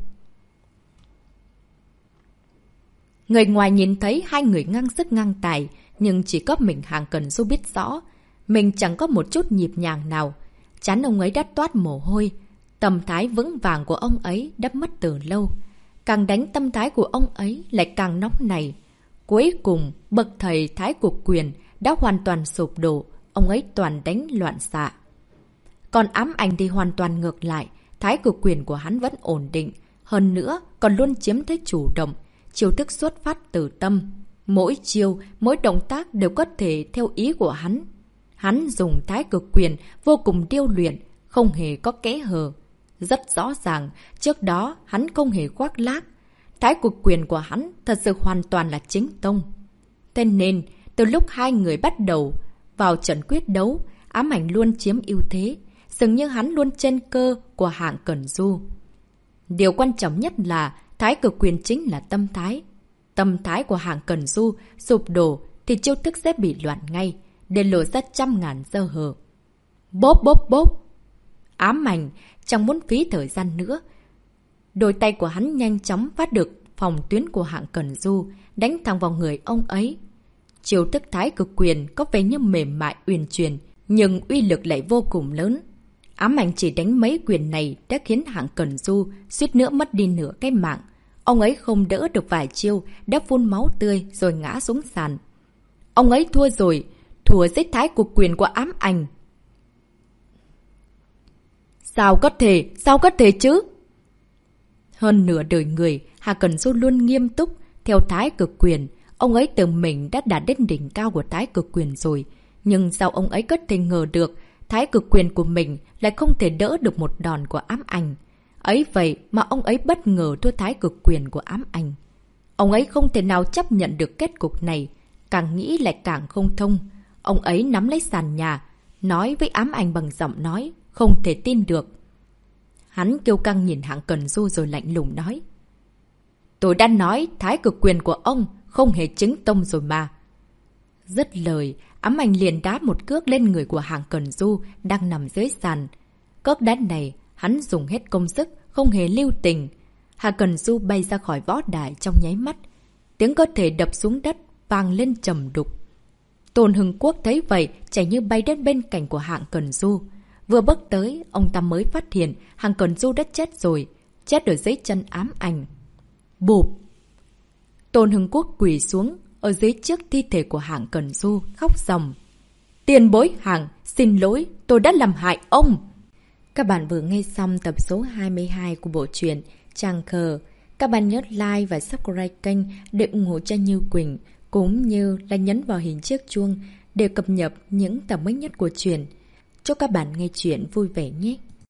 Người ngoài nhìn thấy hai người ngang sức ngang tài, nhưng chỉ có mình Hàng Cẩn Du biết rõ. Mình chẳng có một chút nhịp nhàng nào. Trán ông ấy đã toát mồ hôi. Tâm thái vững vàng của ông ấy đã mất từ lâu. Càng đánh tâm thái của ông ấy lại càng nóng này. Cuối cùng, bậc thầy Thái Cực Quyền đã hoàn toàn sụp đổ. Ông ấy toàn đánh loạn xạ. Còn ám ảnh thì hoàn toàn ngược lại. Thái Cực Quyền của hắn vẫn ổn định. Hơn nữa, còn luôn chiếm thế chủ động. Chiêu thức xuất phát từ tâm. Mỗi chiêu, mỗi động tác đều có thể theo ý của hắn. Hắn dùng Thái Cực Quyền vô cùng điêu luyện, không hề có kẽ hở. Rất rõ ràng, trước đó hắn không hề khoác lác. Thái Cực Quyền của hắn thật sự hoàn toàn là chính tông. Thế nên, từ lúc hai người bắt đầu vào trận quyết đấu, ám ảnh luôn chiếm ưu thế. Dường như hắn luôn trên cơ của Hàng Cẩn Du. Điều quan trọng nhất là Thái Cực Quyền chính là tâm thái. Tâm thái của Hàng Cẩn Du sụp đổ thì chiêu thức sẽ bị loạn ngay, để lộ ra trăm ngàn sơ hở. Bốp bốp bốp. Ám ảnh chẳng muốn phí thời gian nữa. Đôi tay của hắn nhanh chóng phát được phòng tuyến của Hàng Cẩn Du, đánh thẳng vào người ông ấy. Chiêu thức Thái Cực Quyền có vẻ như mềm mại uyển chuyển, nhưng uy lực lại vô cùng lớn. Ám ảnh chỉ đánh mấy quyền này đã khiến Hàng Cẩn Du suýt nữa mất đi nửa cái mạng. Ông ấy không đỡ được vài chiêu, đã phun máu tươi rồi ngã xuống sàn. Ông ấy thua rồi, thua dưới Thái Cực Quyền của ám ảnh. Sao có thể, sao có thể chứ? Hơn nửa đời người, Hàng Cẩn Du luôn nghiêm túc theo Thái Cực Quyền. Ông ấy tưởng mình đã đạt đến đỉnh cao của Thái Cực Quyền rồi. Nhưng sao ông ấy có thể ngờ được Thái Cực Quyền của mình lại không thể đỡ được một đòn của ám ảnh. Ấy vậy mà ông ấy bất ngờ thua Thái Cực Quyền của ám ảnh. Ông ấy không thể nào chấp nhận được kết cục này. Càng nghĩ lại càng không thông. Ông ấy nắm lấy sàn nhà, nói với ám ảnh bằng giọng nói, không thể tin được. Hắn kiêu căng nhìn Hàng Cẩn Du rồi lạnh lùng nói. Tôi đã nói Thái Cực Quyền của ông không hề chính tông rồi mà. Dứt lời, ám ảnh liền đá một cước lên người của Hàng Cẩn Du đang nằm dưới sàn. Cước đá này, hắn dùng hết công sức, không hề lưu tình. Hàng Cẩn Du bay ra khỏi võ đài trong nháy mắt. Tiếng cơ thể đập xuống đất, vang lên trầm đục. Tôn Hưng Quốc thấy vậy, chạy như bay đến bên cạnh của Hàng Cẩn Du. Vừa bước tới, ông ta mới phát hiện Hàng Cẩn Du đã chết rồi, chết ở dưới chân ám ảnh. Bụp! Tôn Hưng Quốc quỳ xuống, ở dưới trước thi thể của Hàng Cẩn Du, khóc ròng. Tiền bối Hàng, xin lỗi, tôi đã làm hại ông. Các bạn vừa nghe xong tập số hai mươi hai của bộ truyện Tràng Khờ. Các bạn nhớ like và subscribe kênh để ủng hộ cho Như Quỳnh, cũng như là nhấn vào hình chiếc chuông để cập nhật những tập mới nhất của truyện. Chúc các bạn nghe truyện vui vẻ nhé!